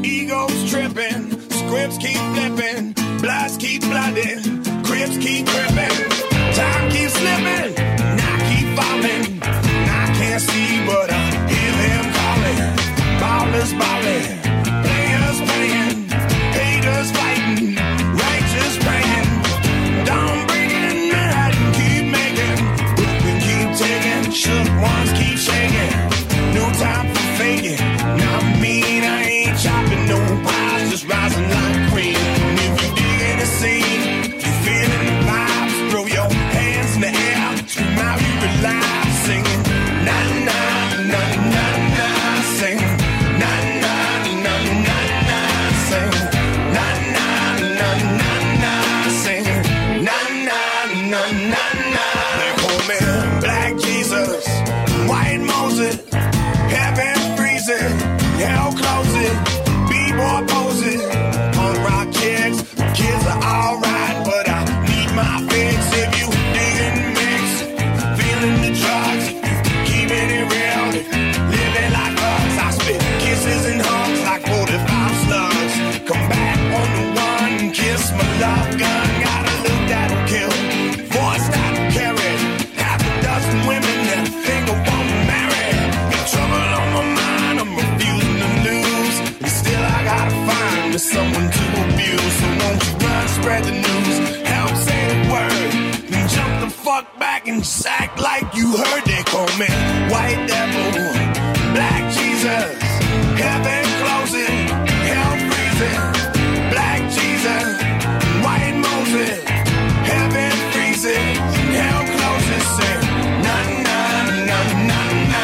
egos tripping, scripts keep flipping, bloods keep blooding, crips keep tripping, time keeps slipping, and I keep falling. I can't see, but I hear them calling. Ballers balling, players playing, haters fighting, righteous praying. Don't bring in Manhattan, keep making, we keep taking, shook ones keep shaking. No time for faking. Not mean, I ain't chopping no pies, just rising like cream. And if you dig in the scene, you feeling the vibes, throw your hands in the air, scream out you alive, singing na na na na na, singing na na na na na, singing na na na na na, singing na na na na na. They call me Black Jesus, White Moses. Heaven freezing, hell closing, B-boy posing, punk rock kids are alright, but I need my fix. If you digging the mix, feeling the drugs, keeping it real, living like us. I spit kisses and hugs like 45 slugs. Come back on the one, kiss my love gun. Got a look that'll kill, voice that'll carry, half a dozen women that think I won't marry. Trouble on my mind, I'm refusing to lose. And still I gotta find someone to abuse. So won't you run, spread the news, help say the word, then jump the fuck back and just act like you heard. They call me White Devil, Black Jesus. Heaven closing, hell freezing, Black Jesus, White Moses. Heaven freezing, hell closing, say na na na na na.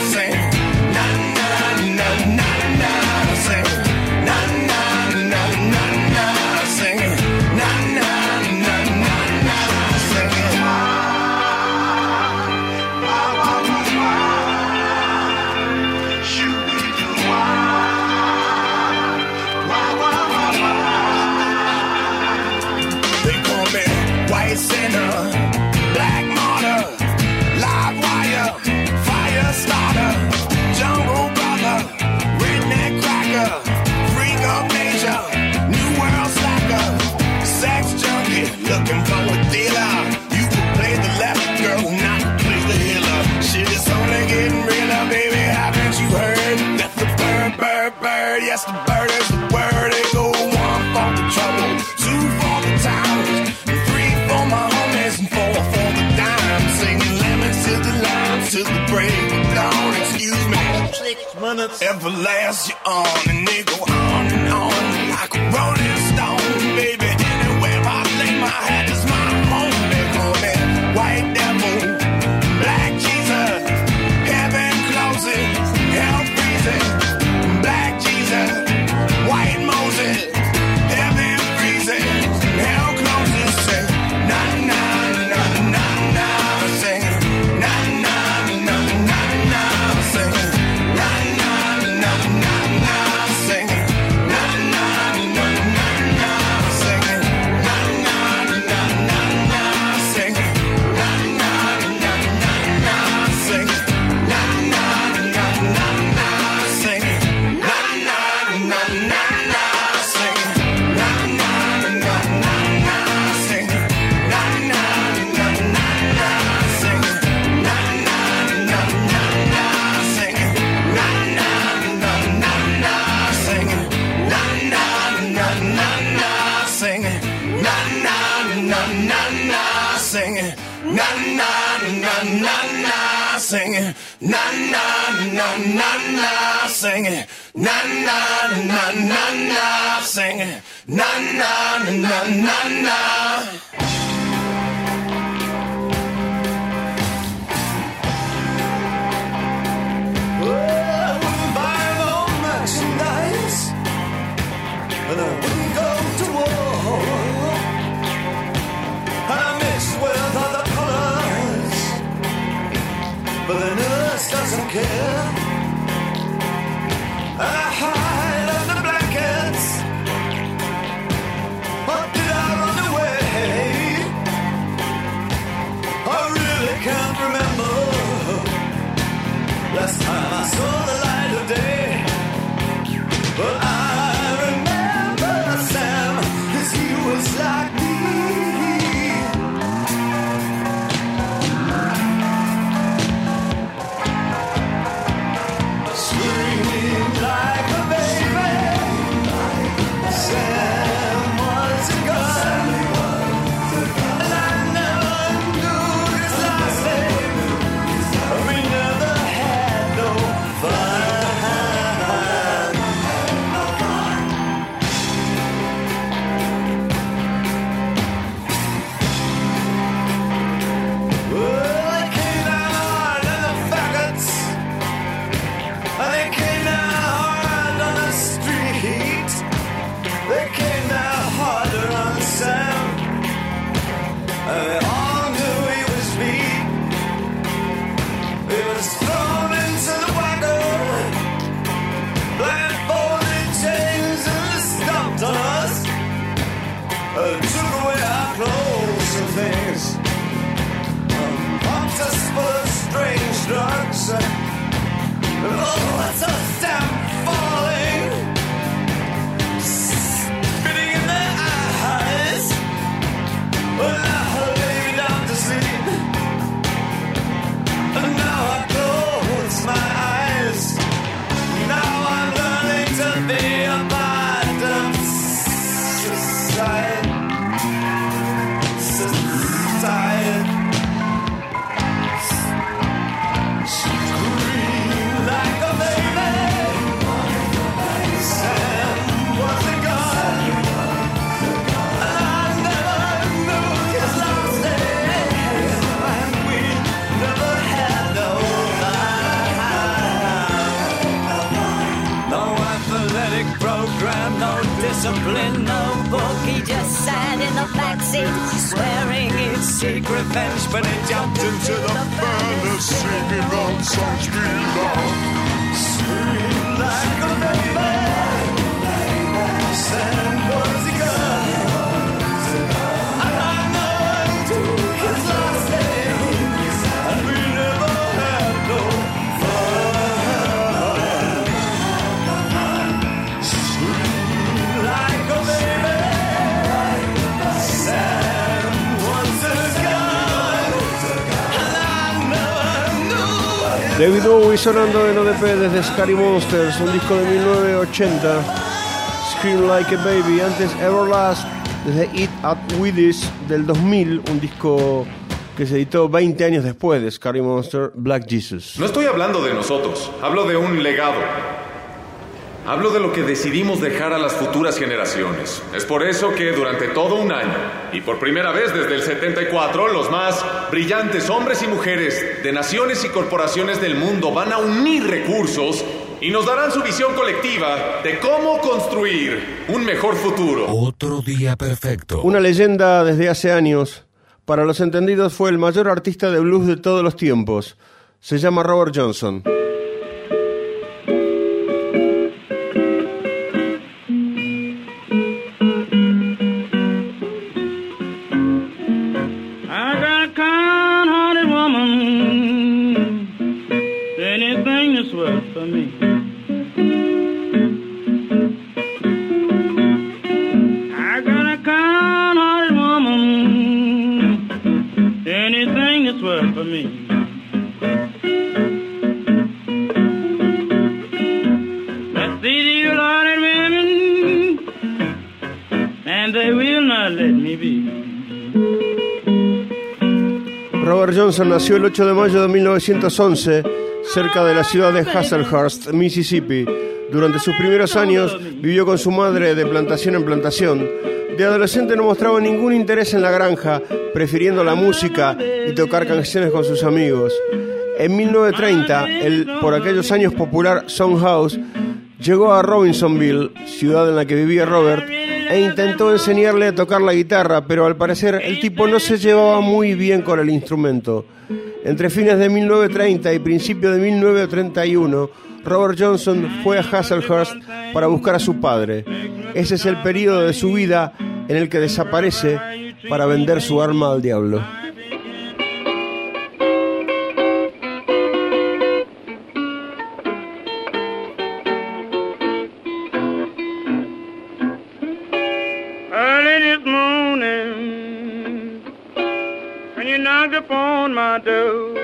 Sinner, black martyr, live wire, fire starter, jungle brother, redneck cracker, freak of nature, new world slacker, sex junkie, looking for a dealer. You could play the left girl, not play the healer. Shit is only getting realer, baby. Haven't you heard that the bird? Yes, the bird is the word. They go one for the trouble, two for the towers, for my homies and four for the dime. Singing lemons to the limes to the break of dawn. Excuse me, 6 minutes everlast you on, and they go on and on like a rolling stone. Baby, anywhere I lay my head is my home. They call me White Devil, Black Jesus. Heaven closes, hell freezing, Black Jesus, White Moses. Heaven freezing, hell closes, say na na na na na, singing na na na na na, singing na na na na na, singing na na na na na, singing na na na na na, singing na na na na na, singing na na na na na, singing na na na na na, singing na na na na na, singing na na na na na, singing na na na na na, singing na na na na na, singing na na na na na, singing na na na na na, singing na na na na na, singing na na na na na, singing na na na na na, singing na na na na na. Buy all merchandise, and I wouldn't go to war. And I mix with other colors, but the nurse doesn't care. I hide under blankets, I saw the light of day. But I remember Sam, 'cause he was like me. Screaming like a baby. Sam was a gun. And I never knew his last name. We never had no fun. Took away our clothes and things, pumped us full of strange drugs. Oh, that's us damn falling, spitting in their eyes. Well, now I lay me down to sleep, and now I close my eyes. Now I'm learning to be a part of society. Scream like a baby. Sam was a god. I never knew his last name. And we never had no life. No athletic program, no discipline, no book. He just sat in the backseat, swearing he'd seek revenge, but he jumped into the fantasy. Singing love songs we love. Scream like a baby. Sam was a gun. And I never took his last name. And we never had no fun. Scream like a baby. Sam was a gun. And I never knew. David Bowie sonando en ODP desde Scary Monsters, un disco de 1980. Scream Like a Baby. Antes Everlast desde Eat Up With This del 2000, un disco que se editó 20 años después de Scary Monster, Black Jesus. No estoy hablando de nosotros, hablo de un legado. Hablo de lo que decidimos dejar a las futuras generaciones. Es por eso que durante todo un año, y por primera vez desde el 74, los más brillantes hombres y mujeres de naciones y corporaciones del mundo van a unir recursos y nos darán su visión colectiva de cómo construir un mejor futuro. Otro día perfecto. Una leyenda desde hace años. Para los entendidos fue el mayor artista de blues de todos los tiempos. Se llama Robert Johnson. I got a kind-hearted woman, anything that's worth for me. I got a kind-hearted woman, anything that's worth for me. But these evil-hearted women, and they will not let me be. Robert Johnson nació el 8 de mayo de 1911 cerca de la ciudad de Hazlehurst, Mississippi. Durante sus primeros años vivió con su madre de plantación en plantación. De adolescente no mostraba ningún interés en la granja, prefiriendo la música y tocar canciones con sus amigos. En 1930, el por aquellos años popular Son House llegó a Robinsonville, ciudad en la que vivía Robert, e intentó enseñarle a tocar la guitarra, pero al parecer el tipo no se llevaba muy bien con el instrumento. Entre fines de 1930 y principios de 1931, Robert Johnson fue a Hazlehurst para buscar a su padre. Ese es el periodo de su vida en el que desaparece para vender su alma al diablo. you knocked upon my door.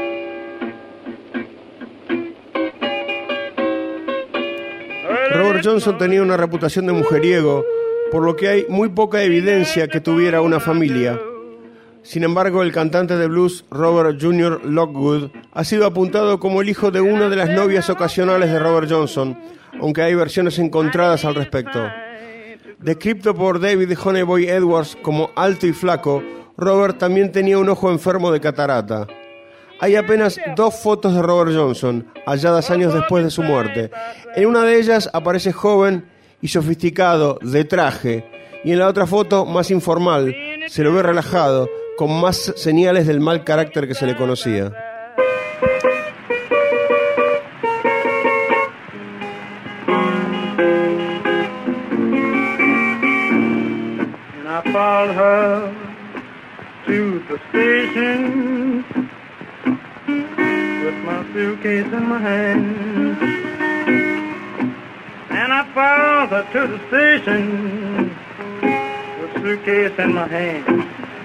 Robert Johnson tenía una reputación de mujeriego, por lo que hay muy poca evidencia que tuviera una familia. Sin embargo, el cantante de blues Robert Jr. Lockwood ha sido apuntado como el hijo de una de las novias ocasionales de Robert Johnson, aunque hay versiones encontradas al respecto. Descrito por David Honeyboy Edwards como alto y flaco, Robert también tenía un ojo enfermo de catarata. Hay apenas 2 fotos de Robert Johnson, halladas años después de su muerte. En una de ellas aparece joven y sofisticado, de traje, y en la otra foto, más informal, se lo ve relajado, con más señales del mal carácter que se le conocía. I followed her to the station with my suitcase in my hand. And I followed her to the station with suitcase in my hand.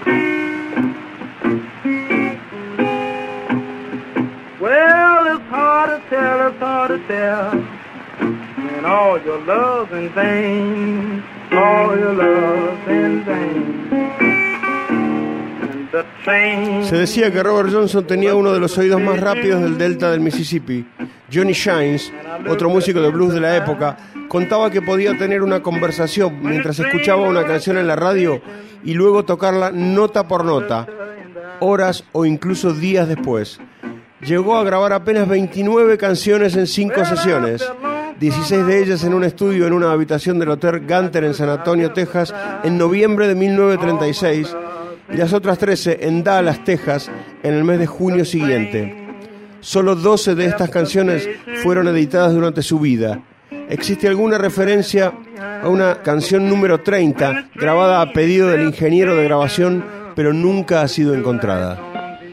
Well, it's hard to tell, and all your love's in vain, all your love's in vain. And the train... Se decía que Robert Johnson tenía uno de los oídos más rápidos del delta del Mississippi. Johnny Shines, otro músico de blues de la época, contaba que podía tener una conversación mientras escuchaba una canción en la radio y luego tocarla nota por nota, horas o incluso días después. Llegó a grabar apenas 29 canciones en 5 sesiones, 16 de ellas en un estudio en una habitación del Hotel Gunter en San Antonio, Texas, en noviembre de 1936, y las otras 13 en Dallas, Texas, en el mes de junio siguiente. Solo 12 de estas canciones fueron editadas durante su vida. Existe alguna referencia a una canción número 30, grabada a pedido del ingeniero de grabación, pero nunca ha sido encontrada.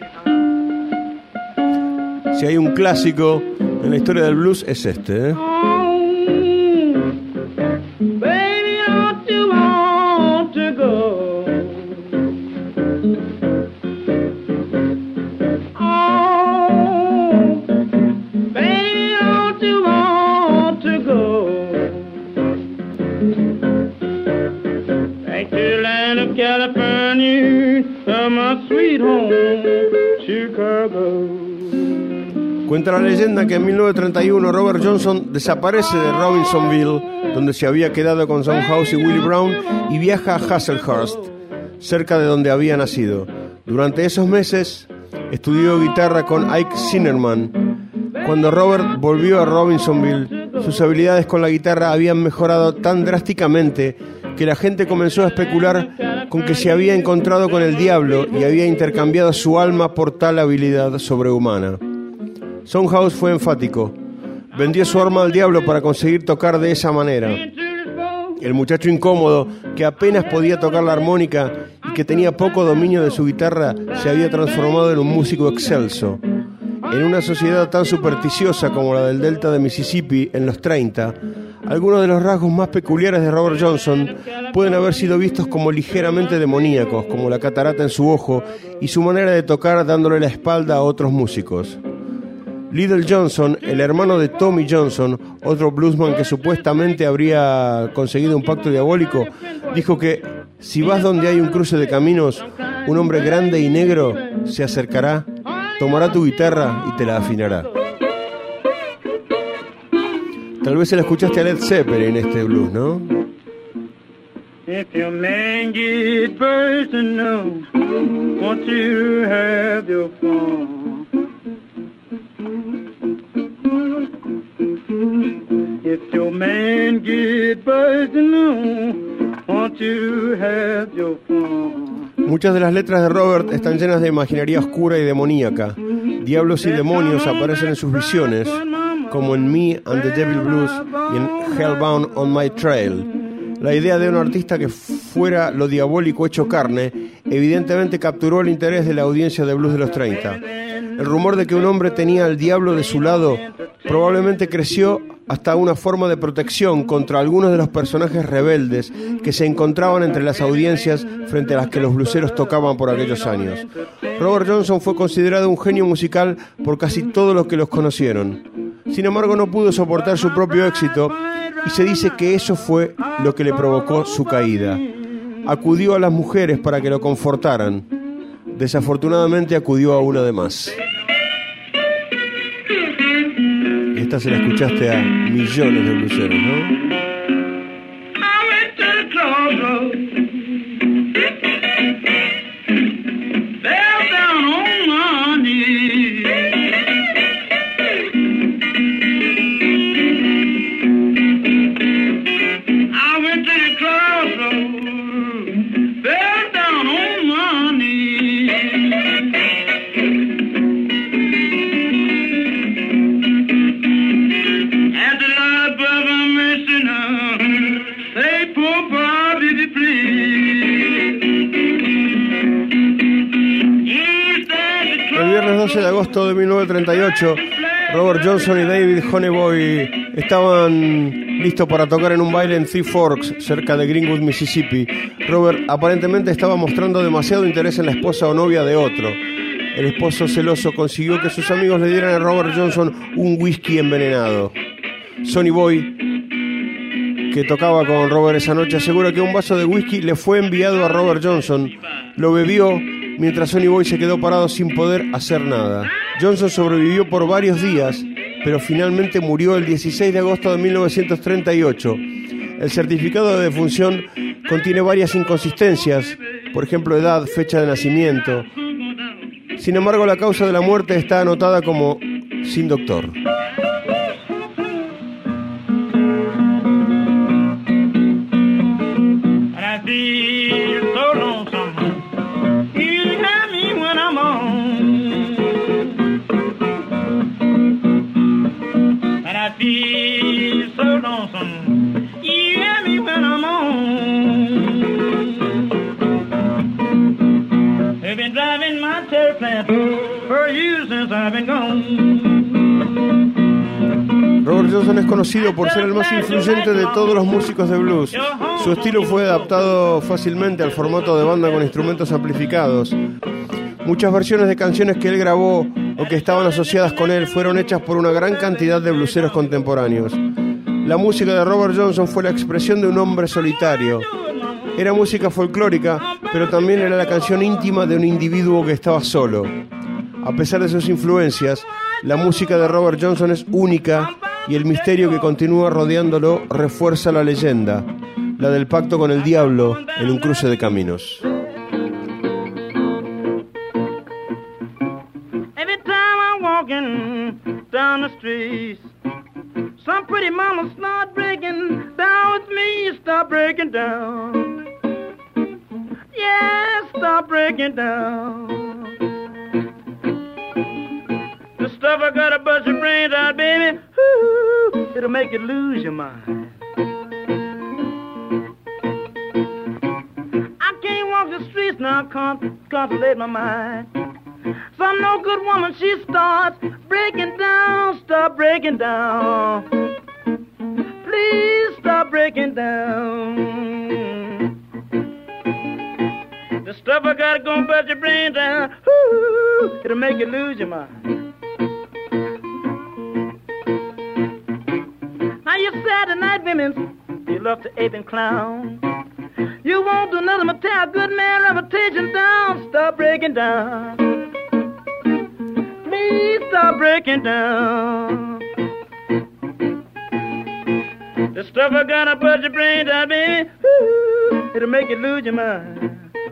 Si hay un clásico en la historia del blues, es este, ¿eh? Baby, don't you want to go? Oh, baby, don't you want to go? Back to the land of California, to my sweet home, Chicago. Cuenta la leyenda que en 1931 Robert Johnson desaparece de Robinsonville, donde se había quedado con Soundhouse y Willie Brown, y viaja a Hazlehurst, cerca de donde había nacido. Durante esos meses estudió guitarra con Ike Zinnerman. Cuando Robert volvió a Robinsonville, sus habilidades con la guitarra habían mejorado tan drásticamente que la gente comenzó a especular con que se había encontrado con el diablo y había intercambiado su alma por tal habilidad sobrehumana. Soundhouse fue enfático. Vendió su arma al diablo para conseguir tocar de esa manera. El muchacho incómodo, que apenas podía tocar la armónica y que tenía poco dominio de su guitarra, se había transformado en un músico excelso. En una sociedad tan supersticiosa como la del delta de Mississippi en los 30, algunos de los rasgos más peculiares de Robert Johnson pueden haber sido vistos como ligeramente demoníacos, como la catarata en su ojo y su manera de tocar dándole la espalda a otros músicos. Little Johnson, el hermano de Tommy Johnson, otro bluesman que supuestamente habría conseguido un pacto diabólico, dijo que si vas donde hay un cruce de caminos, un hombre grande y negro se acercará, tomará tu guitarra y te la afinará. Tal vez se la escuchaste a Led Zeppelin este blues, ¿no? If your man gets personal, won't you have your fun? If your man gets personal, won't you have your fun? Muchas de las letras de Robert están llenas de imaginería oscura y demoníaca. Diablos y demonios aparecen en sus visiones, como en Me and the Devil Blues y en Hellbound on My Trail. La idea de un artista que fuera lo diabólico hecho carne evidentemente capturó el interés de la audiencia de blues de los 30. El rumor de que un hombre tenía al diablo de su lado probablemente creció hasta una forma de protección contra algunos de los personajes rebeldes que se encontraban entre las audiencias frente a las que los bluseros tocaban por aquellos años. Robert Johnson fue considerado un genio musical por casi todos los que los conocieron. Sin embargo, no pudo soportar su propio éxito y se dice que eso fue lo que le provocó su caída. Acudió a las mujeres para que lo confortaran. Desafortunadamente acudió a una de más. Esta se la escuchaste a millones de bluseros, ¿no? De agosto de 1938, Robert Johnson y David Honeyboy estaban listos para tocar en un baile en Three Forks, cerca de Greenwood, Mississippi. Robert aparentemente estaba mostrando demasiado interés en la esposa o novia de otro. El esposo celoso consiguió que sus amigos le dieran a Robert Johnson un whisky envenenado. Sonny Boy, que tocaba con Robert esa noche, asegura que un vaso de whisky le fue enviado a Robert Johnson. Lo bebió mientras Sonny Boy se quedó parado sin poder hacer nada. Johnson sobrevivió por varios días, pero finalmente murió el 16 de agosto de 1938. El certificado de defunción contiene varias inconsistencias, por ejemplo, edad, fecha de nacimiento. Sin embargo, la causa de la muerte está anotada como sin doctor. Robert Johnson es conocido por ser el más influyente de todos los músicos de blues. Su estilo fue adaptado fácilmente al formato de banda con instrumentos amplificados. Muchas versiones de canciones que él grabó o que estaban asociadas con él fueron hechas por una gran cantidad de bluseros contemporáneos. La música de Robert Johnson fue la expresión de un hombre solitario. Era música folclórica, pero también era la canción íntima de un individuo que estaba solo. A pesar de sus influencias, la música de Robert Johnson es única y el misterio que continúa rodeándolo refuerza la leyenda, la del pacto con el diablo en un cruce de caminos. Every time I'm walking down the street, some pretty mama start breaking down with me, start breaking down. Yeah, start breaking down. The stuff I gotta bust your brains out, baby, ooh, it'll make you lose your mind. I can't walk the streets now, contemplate my mind. Some no good woman, she starts breaking down, stop breaking down. Please stop breaking down. The stuff I gotta go and bust your brains down, ooh, it'll make you lose your mind. Now you Saturday night women, you love to ape and clown. You won't do nothing but tear a good man reputation down, stop breaking down. Please stop breaking down. The stuff I gotta bust your brains out, baby, ooh, it'll make you lose your mind.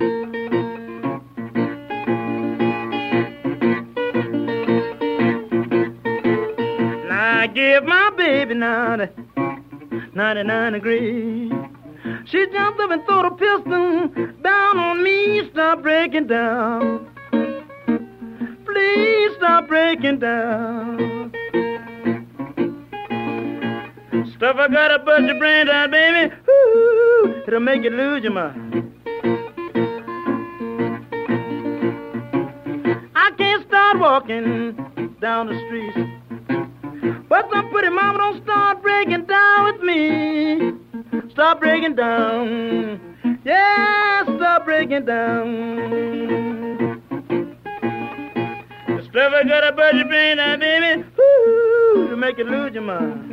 Now I give my baby now the 99 degrees. She jumped up and threw the pistol down on me, stop breaking down. Please stop breaking down. Stuff I gotta bust your brains out, baby, ooh, it'll make you lose your mind. I can't start walking down the street But some pretty mama don't start breaking down with me. Stop breaking down. Yeah, stop breaking down. The stuff I got about your brain now, baby, woo, to make you lose your mind.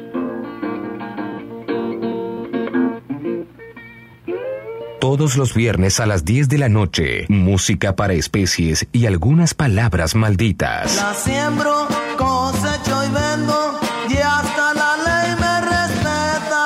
Todos los viernes a las 10 de la noche, música para especies y algunas palabras malditas. La siembro, cosecho y vendo, y hasta la ley me respeta.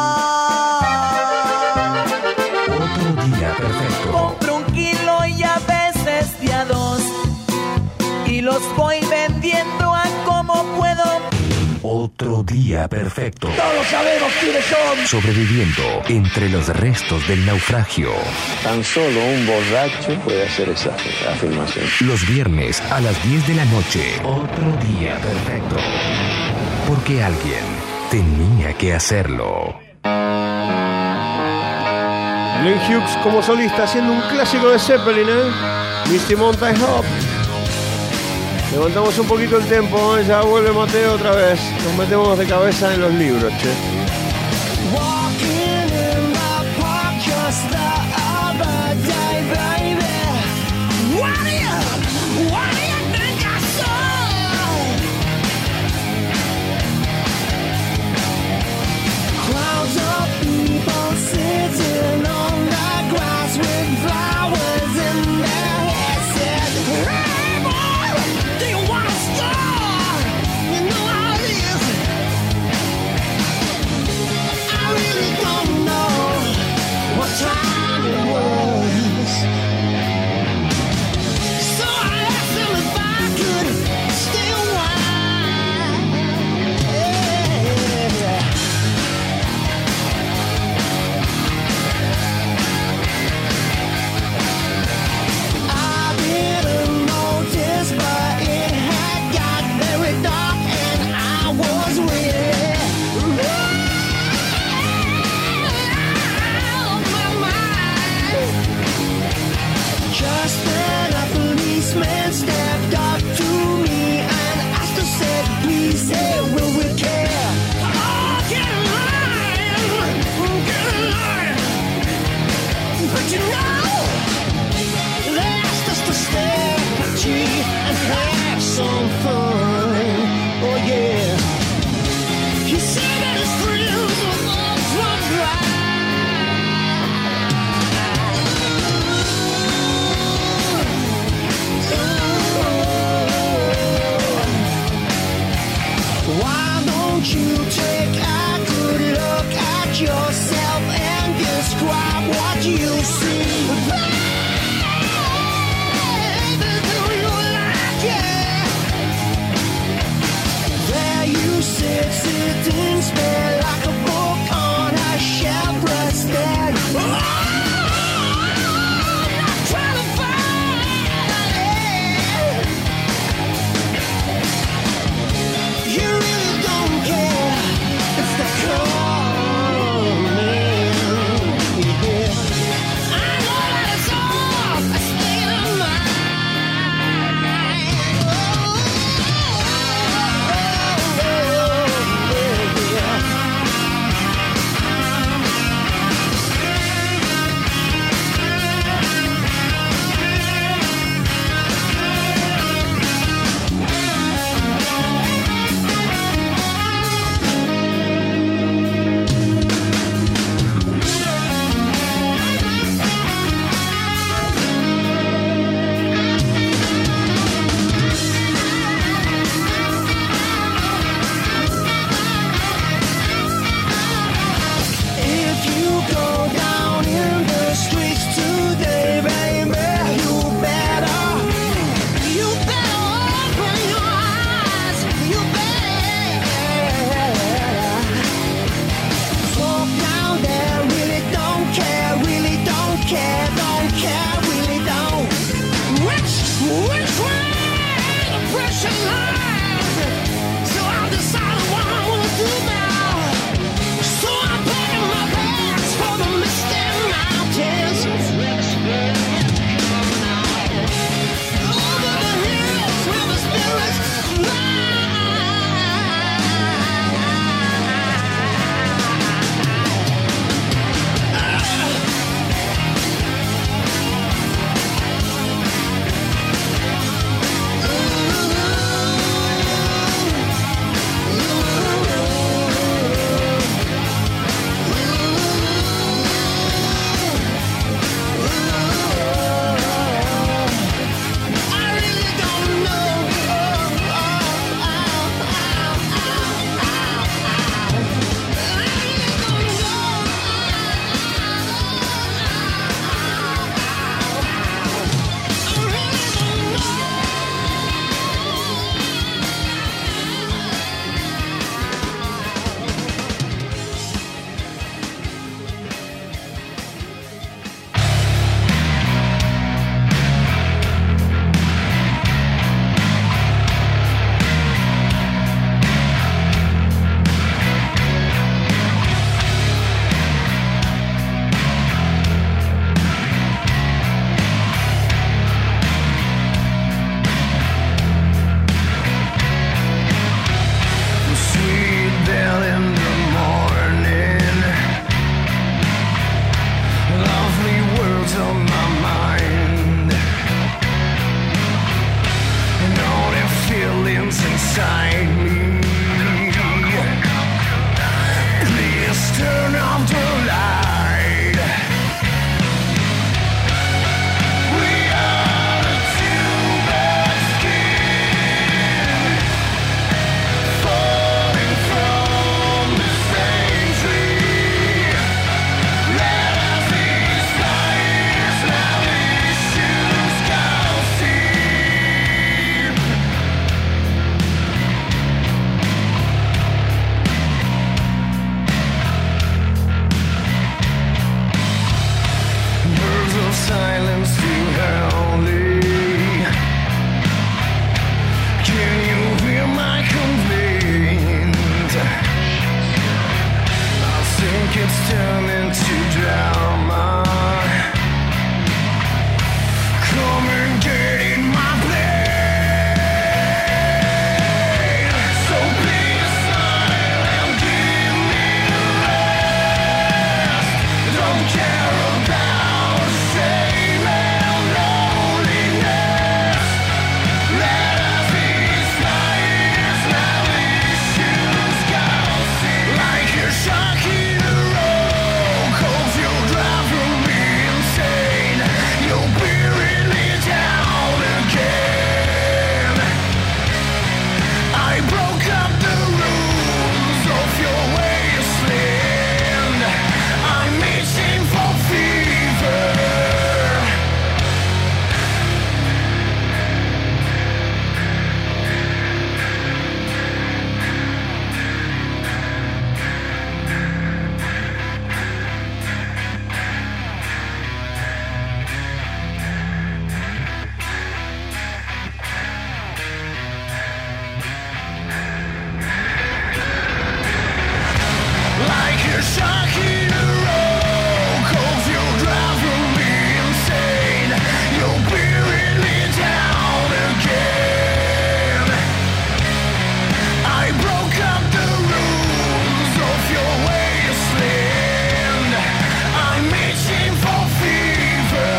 Otro día perfecto. Compro 1 kilo y a veces de a 2, y los voy vendiendo a como puedo. Otro día perfecto. Todos sabemos quiénes son. Sobreviviendo entre los restos del naufragio. Tan solo un borracho puede hacer esa afirmación. Los viernes a las 10 de la noche. Otro día perfecto. Porque alguien tenía que hacerlo. Glenn Hughes como solista haciendo un clásico de Zeppelin, Misty Mountain Hop. Levantamos un poquito el tempo, ya vuelve Mateo otra vez. Nos metemos de cabeza en los libros, che. inside me. Please turn off the light. We are the two bad skin, falling from the same tree. Let us these fires now issues conceived. Birds of silence too howling. Can you hear my complaint? I think it's turning to drama. Come and get in my plane. So please silent, give me rest. Don't care about shame and loneliness. Let us these fires now issues gossip. Like a shock hero, 'cause you drive me insane. You bury me down again. I broke up the rules of your wasteland. I'm itching for fever. Like a shock hero, 'cause you drive me insane. You bury me down again. I broke up the rules of your wasteland. I'm itching for fever.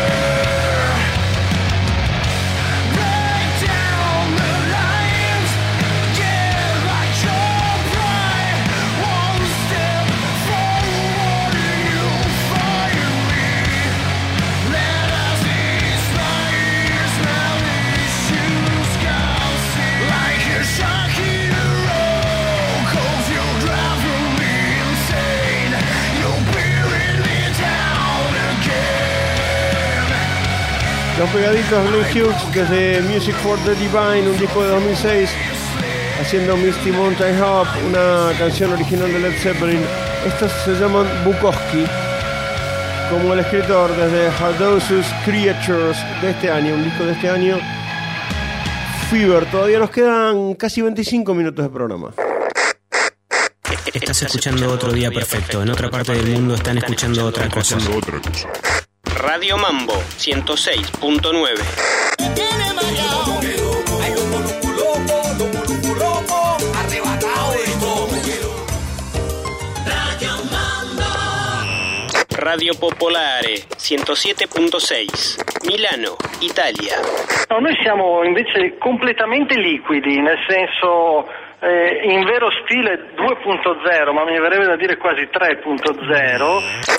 Break down the lines, get like your pride. One step forward and you fire me. Let us these fires now issues gossip. Like a shock hero, 'cause you drive me insane. You bury me down again. Los pegaditos Glenn Hughes desde Music for the Divine, un disco de 2006, haciendo Misty Mountain Hop, una canción original de Led Zeppelin. Estas se llaman Bukowski, como el escritor desde Hardouse's Creatures de este año, un disco de este año. Fever, todavía nos quedan casi 25 minutos de programa. Estás escuchando Otro Día Perfecto. En otra parte del mundo están escuchando otra cosa. Radio Mambo 106.9. Radio Popolare 107.6, Milano, Italia. No, noi siamo invece completamente liquidi, nel senso in vero stile 2.0, ma mi verrebbe da dire quasi 3.0.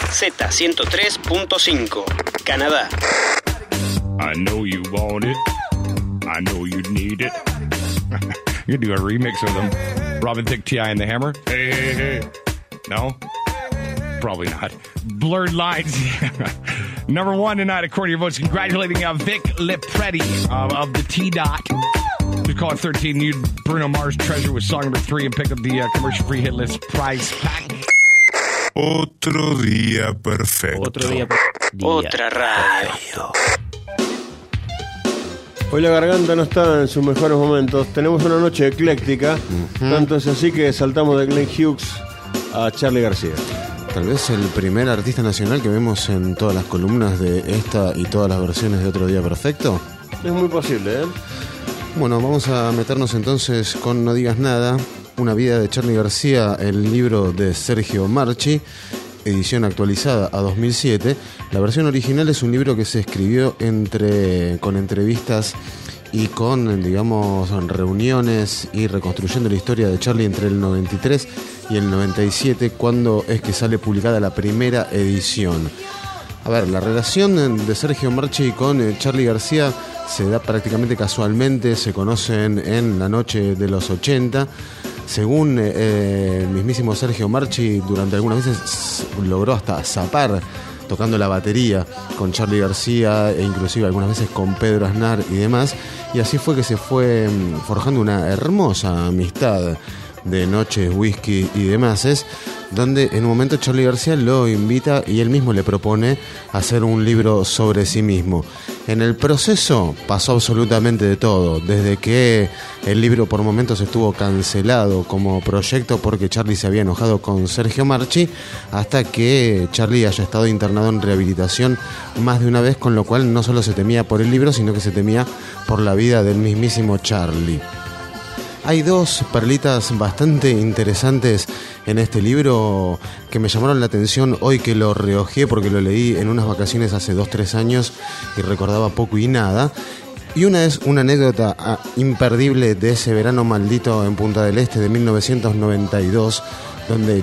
Z103.5, Canadá. I know you want it. I know you need it. You do a remix of them. Robin Thicke, T.I. and the Hammer. Hey, hey, hey. No? Probably not. Blurred Lines. Number one tonight, according to your votes. Congratulating Vic Lipretti of the T-Dot. Just call it 13. You Bruno Mars Treasure with song number 3 and pick up the commercial-free hit list prize pack. Otro día perfecto. Otro día perfecto. Otra radio. Hoy la garganta no está en sus mejores momentos. Tenemos una noche ecléctica. Tanto es así que saltamos de Glenn Hughes a Charly García. Tal vez el primer artista nacional que vemos en todas las columnas de esta y todas las versiones de Otro Día Perfecto. Es muy posible, ¿eh? Bueno, vamos a meternos entonces con No Digas Nada, una vida de Charly García, el libro de Sergio Marchi, edición actualizada a 2007. La versión original es un libro que se escribió con entrevistas y con, digamos, reuniones y reconstruyendo la historia de Charlie entre el 93 y el 97, cuando es que sale publicada la primera edición. A ver, la relación de Sergio Marchi con Charly García se da prácticamente casualmente, se conocen en la noche de los 80. Según el mismísimo Sergio Marchi, durante algunas veces logró hasta zapar tocando la batería con Charly García e inclusive algunas veces con Pedro Aznar y demás. Y así fue que se fue forjando una hermosa amistad de noches, whisky y demás, donde en un momento Charly García lo invita y él mismo le propone hacer un libro sobre sí mismo. En el proceso pasó absolutamente de todo, desde que el libro por momentos estuvo cancelado como proyecto porque Charly se había enojado con Sergio Marchi, hasta que Charly haya estado internado en rehabilitación más de una vez, con lo cual no solo se temía por el libro, sino que se temía por la vida del mismísimo Charly. Hay dos perlitas bastante interesantes en este libro que me llamaron la atención hoy que lo rehojeé, porque lo leí en unas vacaciones hace 2-3 años y recordaba poco y nada. Y una es una anécdota imperdible de ese verano maldito en Punta del Este de 1992, donde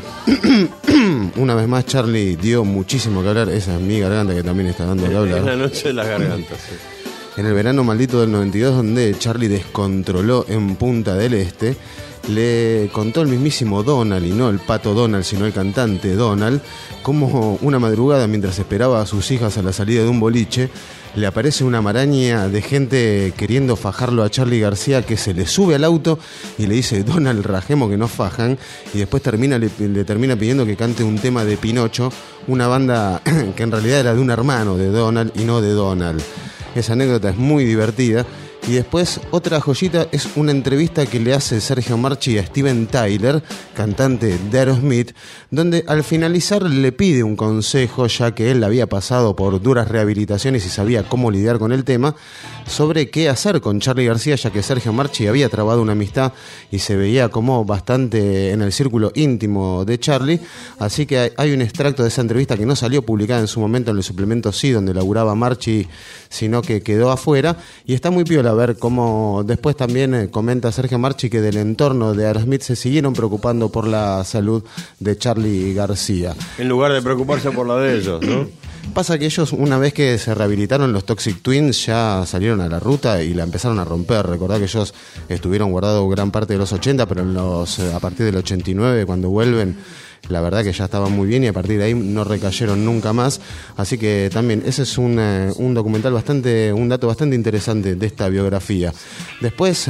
una vez más Charly dio muchísimo que hablar. Esa es mi garganta que también está dando que hablar. Es la noche de las gargantas, sí. En el verano maldito del 92, donde Charly descontroló en Punta del Este, le contó el mismísimo Donald, y no el pato Donald, sino el cantante Donald, como una madrugada, mientras esperaba a sus hijas a la salida de un boliche, le aparece una maraña de gente queriendo fajarlo a Charly García, que se le sube al auto y le dice: Donald, rajemos que nos fajan. Y después le termina pidiendo que cante un tema de Pinocho, una banda que en realidad era de un hermano de Donald y no de Donald. Esa anécdota es muy divertida. Y después otra joyita es una entrevista que le hace Sergio Marchi a Steven Tyler, cantante de Aerosmith, donde al finalizar le pide un consejo, ya que él había pasado por duras rehabilitaciones y sabía cómo lidiar con el tema, sobre qué hacer con Charly García, ya que Sergio Marchi había trabado una amistad y se veía como bastante en el círculo íntimo de Charly. Así que hay un extracto de esa entrevista que no salió publicada en su momento en el suplemento Sí, donde laburaba Marchi, sino que quedó afuera, y está muy piola ver cómo después también comenta Sergio Marchi que del entorno de Aerosmith se siguieron preocupando por la salud de Charly García. En lugar de preocuparse por la de ellos, ¿no? Pasa que ellos, una vez que se rehabilitaron los Toxic Twins, ya salieron a la ruta y la empezaron a romper. Recordá que ellos estuvieron guardados gran parte de los 80, pero a partir del 89, cuando vuelven, la verdad que ya estaban muy bien y a partir de ahí no recayeron nunca más. Así que también ese es un documental un dato bastante interesante de esta biografía. Después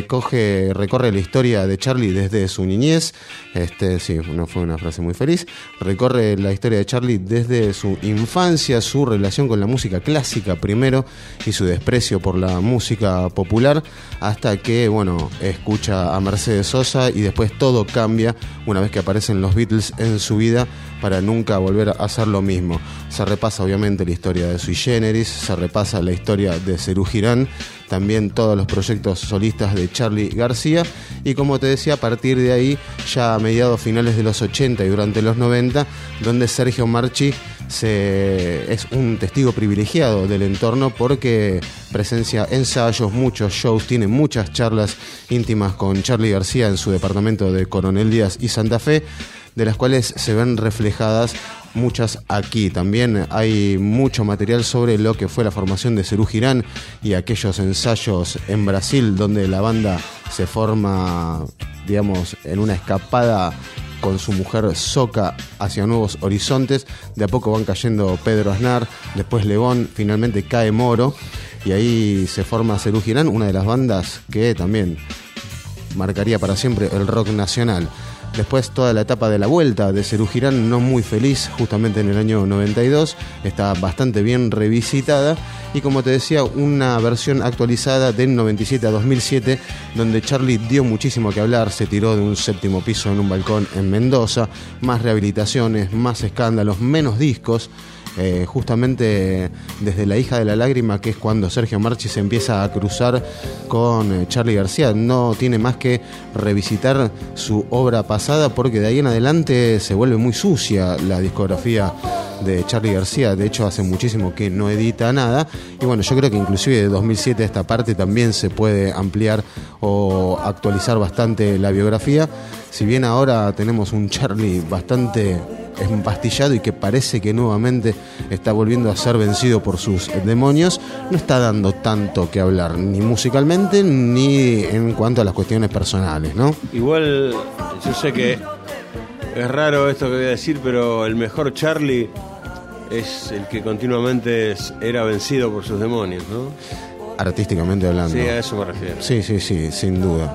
recorre la historia de Charly desde su niñez. Sí, no fue una frase muy feliz. Recorre la historia de Charly desde su infancia, su relación con la música clásica primero y su desprecio por la música popular, hasta que, escucha a Mercedes Sosa y después todo cambia una vez que aparecen los Beatles en su vida para nunca volver a hacer lo mismo. Se repasa obviamente la historia de Sui Generis, se repasa la historia de Serú Girán, también todos los proyectos solistas de Charly García, y como te decía, a partir de ahí, ya a mediados finales de los 80 y durante los 90, donde Sergio Marchi es un testigo privilegiado del entorno porque presencia ensayos, muchos shows, tiene muchas charlas íntimas con Charly García en su departamento de Coronel Díaz y Santa Fe, de las cuales se ven reflejadas muchas aquí. También hay mucho material sobre lo que fue la formación de Serú Girán y aquellos ensayos en Brasil, donde la banda se forma, digamos, en una escapada con su mujer Soca hacia nuevos horizontes. De a poco van cayendo Pedro Aznar, después Lebón, finalmente cae Moro, y ahí se forma Serú Girán, una de las bandas que también marcaría para siempre el rock nacional. Después toda la etapa de la vuelta de Serú Girán, no muy feliz, justamente en el año 92, está bastante bien revisitada, y como te decía, una versión actualizada del 97 a 2007, donde Charly dio muchísimo que hablar, se tiró de un 7º piso en un balcón en Mendoza, más rehabilitaciones, más escándalos, menos discos. Justamente desde La hija de la lágrima, que es cuando Sergio Marchi se empieza a cruzar con Charly García, no tiene más que revisitar su obra pasada, porque de ahí en adelante se vuelve muy sucia la discografía de Charly García. De hecho, hace muchísimo que no edita nada. Y bueno, yo creo que inclusive de 2007 esta parte también se puede ampliar o actualizar bastante la biografía. Si bien ahora tenemos un Charly bastante empastillado y que parece que nuevamente está volviendo a ser vencido por sus demonios, no está dando tanto que hablar, ni musicalmente ni en cuanto a las cuestiones personales, ¿no? Igual, yo sé que es raro esto que voy a decir, pero el mejor Charly es el que continuamente era vencido por sus demonios, ¿no? Artísticamente hablando. Sí, a eso me refiero. Sí, sin duda.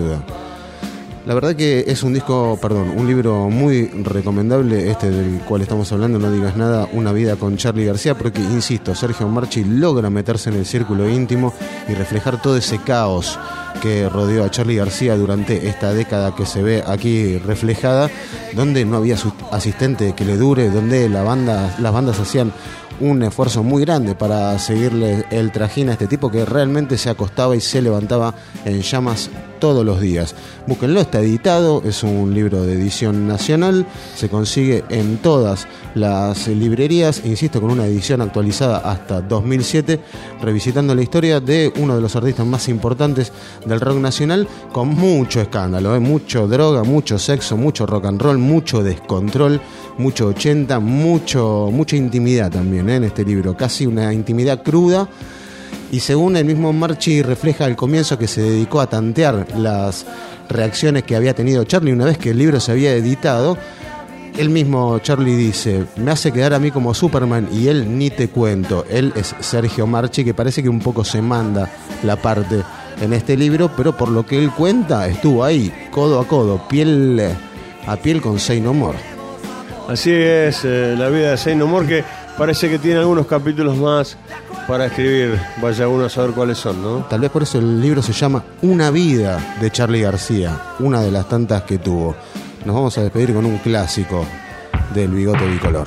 La verdad que es un libro muy recomendable, este del cual estamos hablando, No digas nada, una vida con Charly García, porque, insisto, Sergio Marchi logra meterse en el círculo íntimo y reflejar todo ese caos que rodeó a Charly García durante esta década que se ve aquí reflejada, donde no había asistente que le dure, donde las bandas hacían un esfuerzo muy grande para seguirle el trajín a este tipo que realmente se acostaba y se levantaba en llamas todos los días. Búsquenlo, está editado, es un libro de edición nacional, se consigue en todas las librerías, insisto, con una edición actualizada hasta 2007, revisitando la historia de uno de los artistas más importantes del rock nacional, con mucho escándalo, mucho droga, mucho sexo, mucho rock and roll, mucho descontrol, mucho 80, mucha intimidad también en este libro, casi una intimidad cruda. Y según el mismo Marchi refleja al comienzo, que se dedicó a tantear las reacciones que había tenido Charly una vez que el libro se había editado. El mismo Charly dice: me hace quedar a mí como Superman, y él ni te cuento. Él es Sergio Marchi, que parece que un poco se manda la parte en este libro, pero por lo que él cuenta, estuvo ahí, codo a codo, piel a piel con Say No More. Así es la vida de Say No More, que parece que tiene algunos capítulos más para escribir. Vaya uno a saber cuáles son, ¿no? Tal vez por eso el libro se llama Una vida de Charly García, una de las tantas que tuvo. Nos vamos a despedir con un clásico del Bigote Bicolor.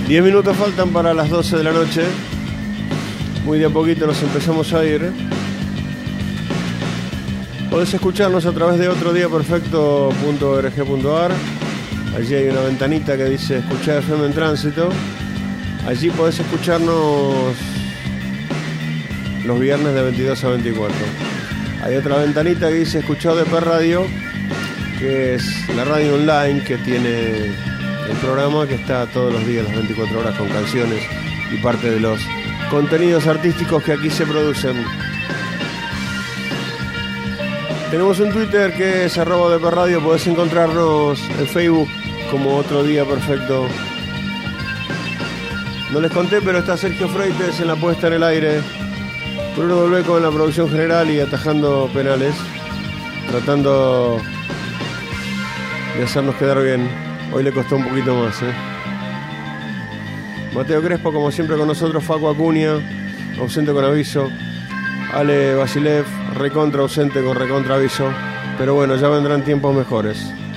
10 minutos faltan para las 12 de la noche. Muy de a poquito nos empezamos a ir. Podés escucharnos a través de otrodiaperfecto.org.ar. Allí hay una ventanita que dice Escuchar FM en Tránsito. Allí podés escucharnos los viernes de 22 a 24. Hay otra ventanita que dice Escuchar ODP Radio, que es la radio online que tiene el programa, que está todos los días, las 24 horas, con canciones y parte de los contenidos artísticos que aquí se producen. Tenemos un Twitter que es @ODP Radio. Podés encontrarnos en Facebook como Otro Día Perfecto. No les conté, pero está Sergio Freites en la puesta en el aire, Bruno Dolbeco en la producción general y atajando penales, tratando de hacernos quedar bien. Hoy le costó un poquito más, Mateo Crespo, como siempre, con nosotros. Facu Acuña, ausente con aviso. Ale Basilev, recontra ausente con recontra aviso. Pero bueno, ya vendrán tiempos mejores.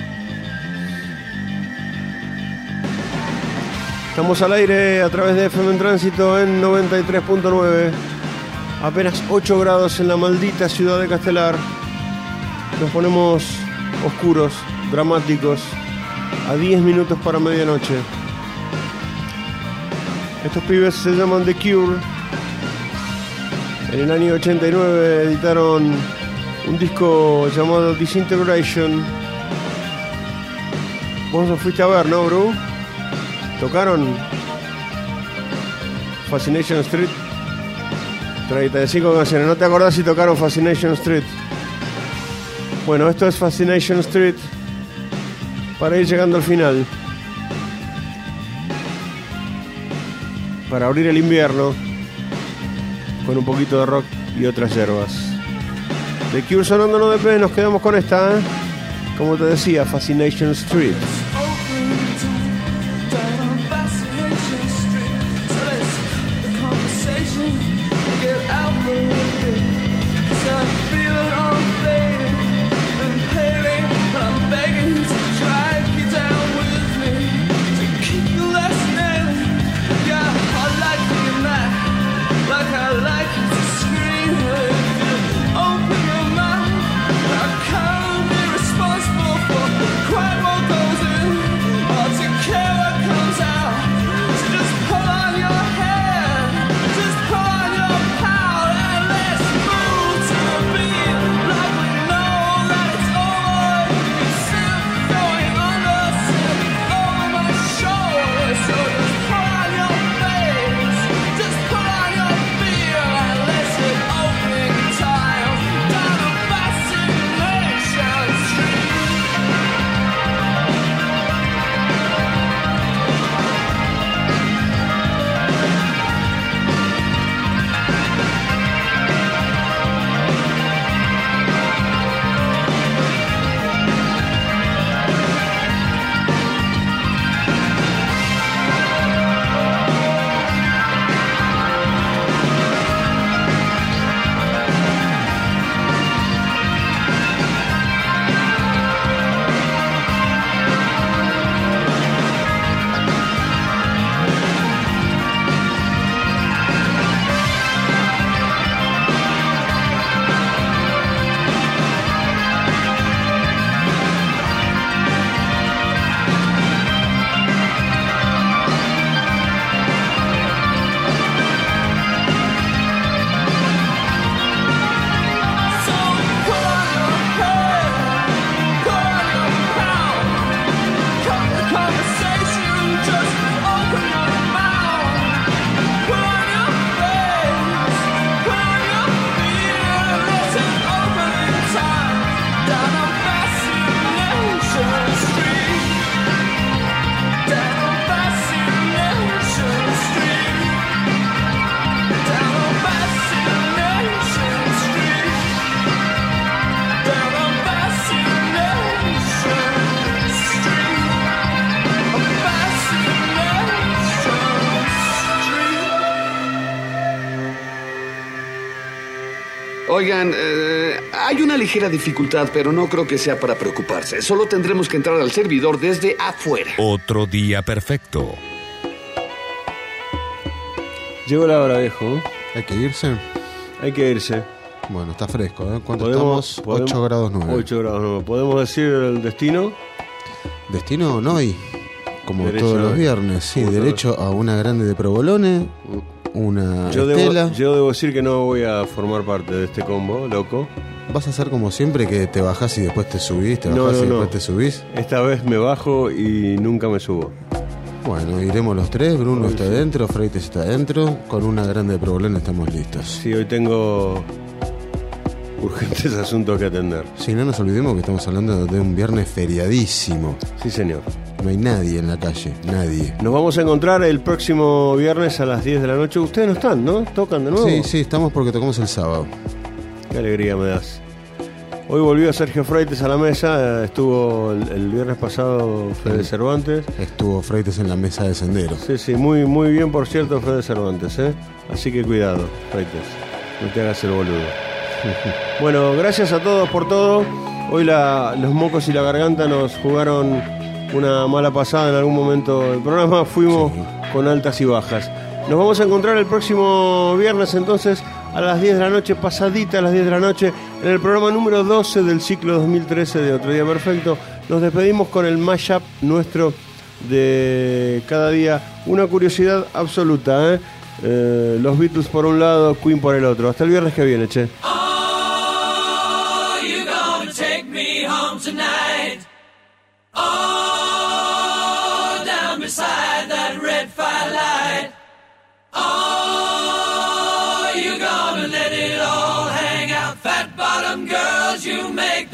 Estamos al aire a través de FM en Tránsito en 93.9. Apenas 8 grados en la maldita ciudad de Castelar. Nos ponemos oscuros, dramáticos, a 10 minutos para medianoche. Estos pibes se llaman The Cure. En el año 89 editaron un disco llamado Disintegration. Vos lo fuiste a ver, ¿no, bro? Tocaron Fascination Street. 35 canciones. ¿No te acordás si tocaron Fascination Street? Bueno, esto es Fascination Street para ir llegando al final, para abrir el invierno con un poquito de rock y otras hierbas. The Cure sonando en ODP. Nos quedamos con esta, como te decía, Fascination Street. Oigan, hay una ligera dificultad, pero no creo que sea para preocuparse. Solo tendremos que entrar al servidor desde afuera. Otro día perfecto. Llegó la hora, viejo. ¿Hay que irse? Hay que irse. Bueno, está fresco, ¿eh? ¿Cuánto estamos? 8 grados 9. 8 grados 9. ¿Podemos decir el destino? Destino Noi, como Derecho, todos los viernes, sí. Derecho a una grande de provolone, una estela. Yo debo decir que no voy a formar parte de este combo, loco. ¿Vas a hacer como siempre que te bajás y después te subís, después te subís? Esta vez me bajo y nunca me subo. Bueno, iremos los tres. Bruno está adentro, Freites está adentro. Con una grande de provolone estamos listos. Sí, hoy tengo urgentes asuntos que atender. Sí, no nos olvidemos que estamos hablando de un viernes feriadísimo. Sí, señor. No hay nadie en la calle, nadie. Nos vamos a encontrar el próximo viernes a las 10 de la noche. Ustedes no están, ¿no? ¿Tocan de nuevo? Sí, estamos porque tocamos el sábado. Qué alegría me das. Hoy volvió Sergio Freites a la mesa. Estuvo el viernes pasado Fede Cervantes. Estuvo Freites en la mesa de Sendero. Sí, muy, muy bien, por cierto, Fede Cervantes, ¿eh? Así que cuidado, Freites. No te hagas el boludo. Bueno, gracias a todos por todo. Hoy los mocos y la garganta nos jugaron una mala pasada en algún momento del programa. Fuimos con altas y bajas. Nos vamos a encontrar el próximo viernes entonces a las 10 de la noche, pasadita a las 10 de la noche, en el programa número 12 del ciclo 2013 de Otro Día Perfecto. Nos despedimos con el mashup nuestro de cada día. Una curiosidad absoluta, ¿eh? Los Beatles por un lado, Queen por el otro. Hasta el viernes que viene, che. Oh, you gonna take me home tonight. Oh, down beside that red firelight. Oh, you gonna let it all hang out. Fat bottom girls, you make